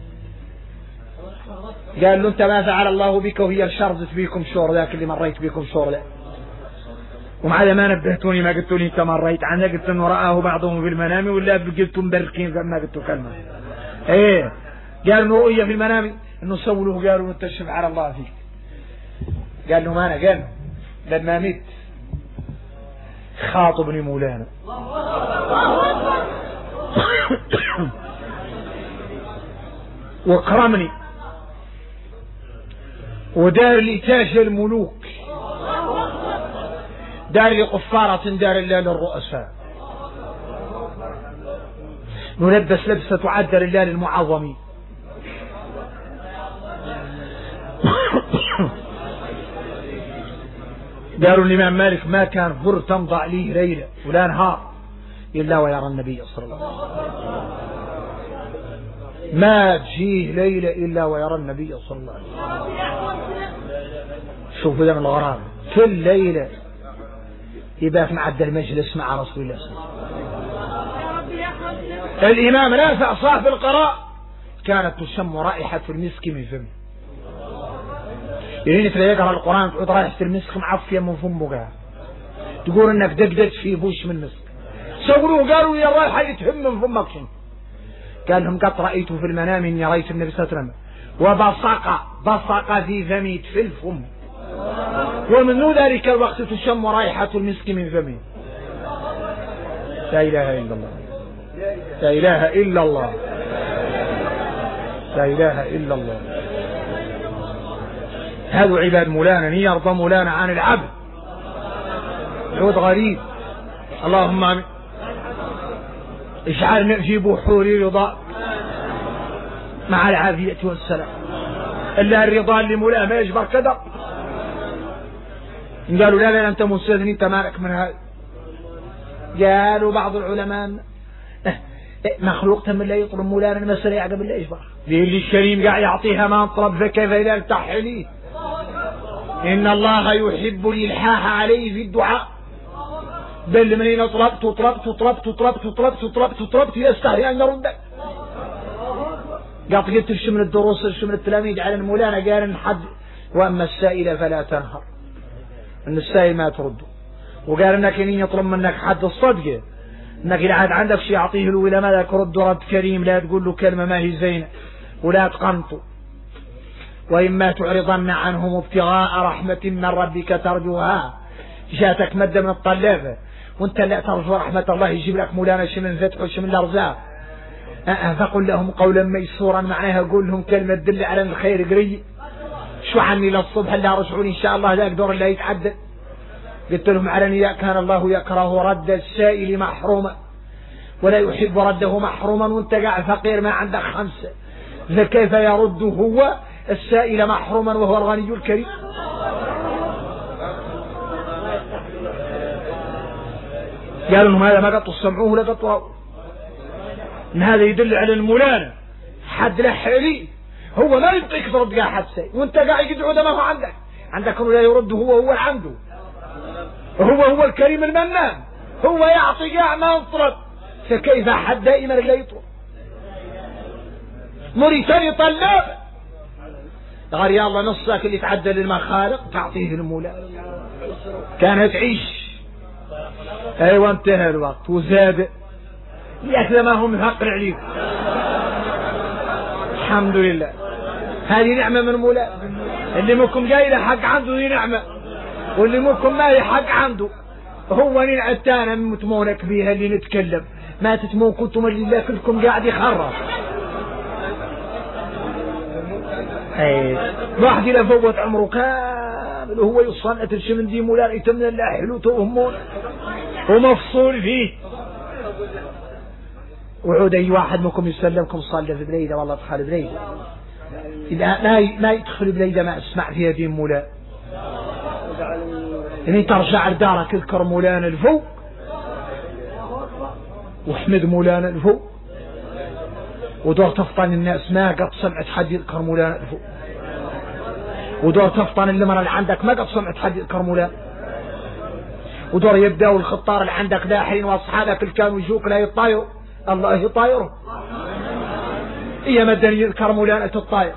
[SPEAKER 1] قال له انت ما فعل الله بك وهي شردت بكم شور ذاك اللي مريت بكم شور ذاك، ومع ما نبهتوني ما قلتوا لي انت مريت عنه، قلت انه رآه بعضهم في المنام ولا قلتوا مبركين ما قلتوا كلمة. ايه قال انه رؤية في المنام انه سولوه قالوا انت شفع الله فيك. قال له ما انا قال لما مت خاطبني مولانا واكرمني ودار لي تاج الملوك، دار لي قفارة دار الله للرؤساء، نلبس لبسة تعدل الله للمعظمين. قالوا الإمام مالك ما كان بر تمضى عليه ليلة ولا نهار إلا ويرى النبي صلى الله عليه وسلم، ما تجيه ليلة إلا ويرى النبي صلى الله عليه وسلم. شوفوا ده من الغرام كل ليلة يبقى معدل المجلس مع رسول الله صلى الله عليه وسلم. الإمام نافع صاحب القراء كانت تشم رائحة المسك من فمه، يعني تلاقي يقرأ القرآن تعود رائحة المسك معفية من فمه، تقول انك دقدت في بوش من مسك. سولوه قالوا يا الرائحة اللي تهم من فمك شنو؟ قال لهم قد رأيت في المنام اني رأيت النبي صلى الله عليه وسلم وبصق في فمي في الفم، ومن ذلك الوقت تشم رائحة المسك من فمه. لا إله إلا الله، لا إله إلا الله، لا إله إلا الله. هذا عباد مولانا يرضى مولانا عن العبد عود غريب. اللهم آمين. اجعلنا في بحور رضا مع العافية والسلام. إلا الرضا اللي مولاه ما يجبر كذا. قالوا لا لا أنت مستثني أنت مالك من هذا. قالوا بعض العلماء مخلوق تم لا يطلب مولانا المسألة يعقب الله إيش بقى اللي الكريم قاعد يعطيها ما طلب فكيف لا تحليه. إن الله يحب الإلحاح عليه في الدعاء بل منين طلبت يستحي أن يردك. قلت في من الدروس من التلاميذ على المولانا قال حد وأما السائل فلا تنهر أن السائل ما ترده. وقال انك إن يطلب منك حد الصدقة انك إذا عاد عندك شيء يعطيه له ولا ما ترد رد كريم لا تقول له كلمة ما هي زينة ولا تقنطه. وإما تعرضن عنهم ابتغاء رحمة من ربك ترجوها جاتك مادة من الطلابة وانت لا ترجو رحمة الله يجيب لك مولانا شي من فتح وشي من الأرزاق فقل لهم قولا ميسورا معناها قول لهم كلمة تدل على الخير قري شو عني للصبح لا رجعوني إن شاء الله لا أقدر لا يتعدل. قلت لهم على كان الله يكره رد السائل محروما ولا يحب رده محروما وانت قاعد فقير ما عندك خمسة فكيف يرد هو السائل محروما وهو الغني الكريم. قالوا لهم هذا ما قطوا سمعوه ولا قطوا ان هذا يدل على المولانا حد لحالي هو ما ينطيك ترد قاعد حد سائل وانت قاعد يدعو ده ما هو عندك انه لا يرد هو عنده هو الكريم المنان هو يعطي قاع ما يطلب فكيف حد دائما لا يطلب. مريتني طلاب غير يلا نصك اللي تعدل المخالق تعطيه المولانا كانت تعيش. ايوه انتهى الوقت وزاد ياكل ما هم يفقر عليك. الحمد لله هذه نعمة من مولانا اللي منكم قايله حق عنده دي نعمة واللي منكم ما هي حق عنده هو نعتانا متمونك بيها اللي نتكلم ما تتمون كنتم لله كلكم قاعد يخرف. واحد إذا فوت عمره كامل وهو يصنع ترشي من دي مولانا يتمنى الله حلوته وهمون ومفصول فيه. وعود أي واحد منكم يسلمكم صلى في بليدة والله تخلي بليدة إذا ما يدخل بليدة ما اسمع فيها دين مولانا إني ترجع لدارك اذكر مولانا الفوق واحمد مولانا الفوق ودور تفطن الناس ما قد سمعت حد يذكر مولانا الفوق ودور تفطن المرأة اللي عندك ما قد سمعت حد يذكر مولانا ودور يبدأوا الخطار اللي عندك داحين واصحابك اللي كانوا يجوك لا يطايروا الله يطايره إيا مدني يذكر مولانا تطاير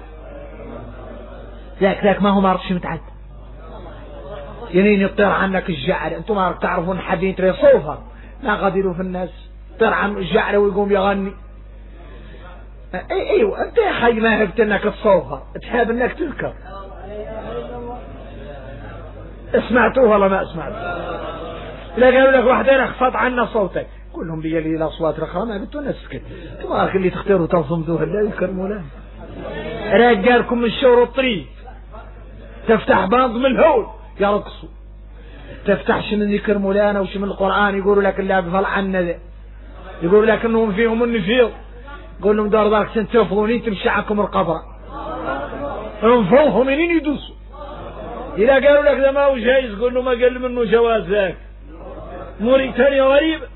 [SPEAKER 1] ذاك ما هو مارتش متعد ينين يطير عنك الجعل انتم ما تعرفون حد يتري صوفر ما قدروا في الناس طير عن الجعل ويقوم يغني. ايوه انت يا خي ما هبت انك تصوفر تحاب انك تذكر اسمعتوه ولا ما اسمعتوه لا قالوا لك واحدين اخفض عنا صوتك كلهم بيلي الاصوات رخامه قلت له نسكت تبارك اللي تختاروا تصمدوها لا يكرموا له رجالكم من الشور الطريق تفتح باند من الهول يرقصوا تفتحش من ذكر مولانا وش من القرآن يقولوا لك اللي بفل عنا ذا يقولوا لك انهم فيهم النفيض قول لهم دار ذاك تنتفضوني تمشي عنكم القبر انفوهم منين يدوسوا إذا قالوا لك ذا ما هو جايز قول له ما قل منه جواز ذاك مريتاني غريب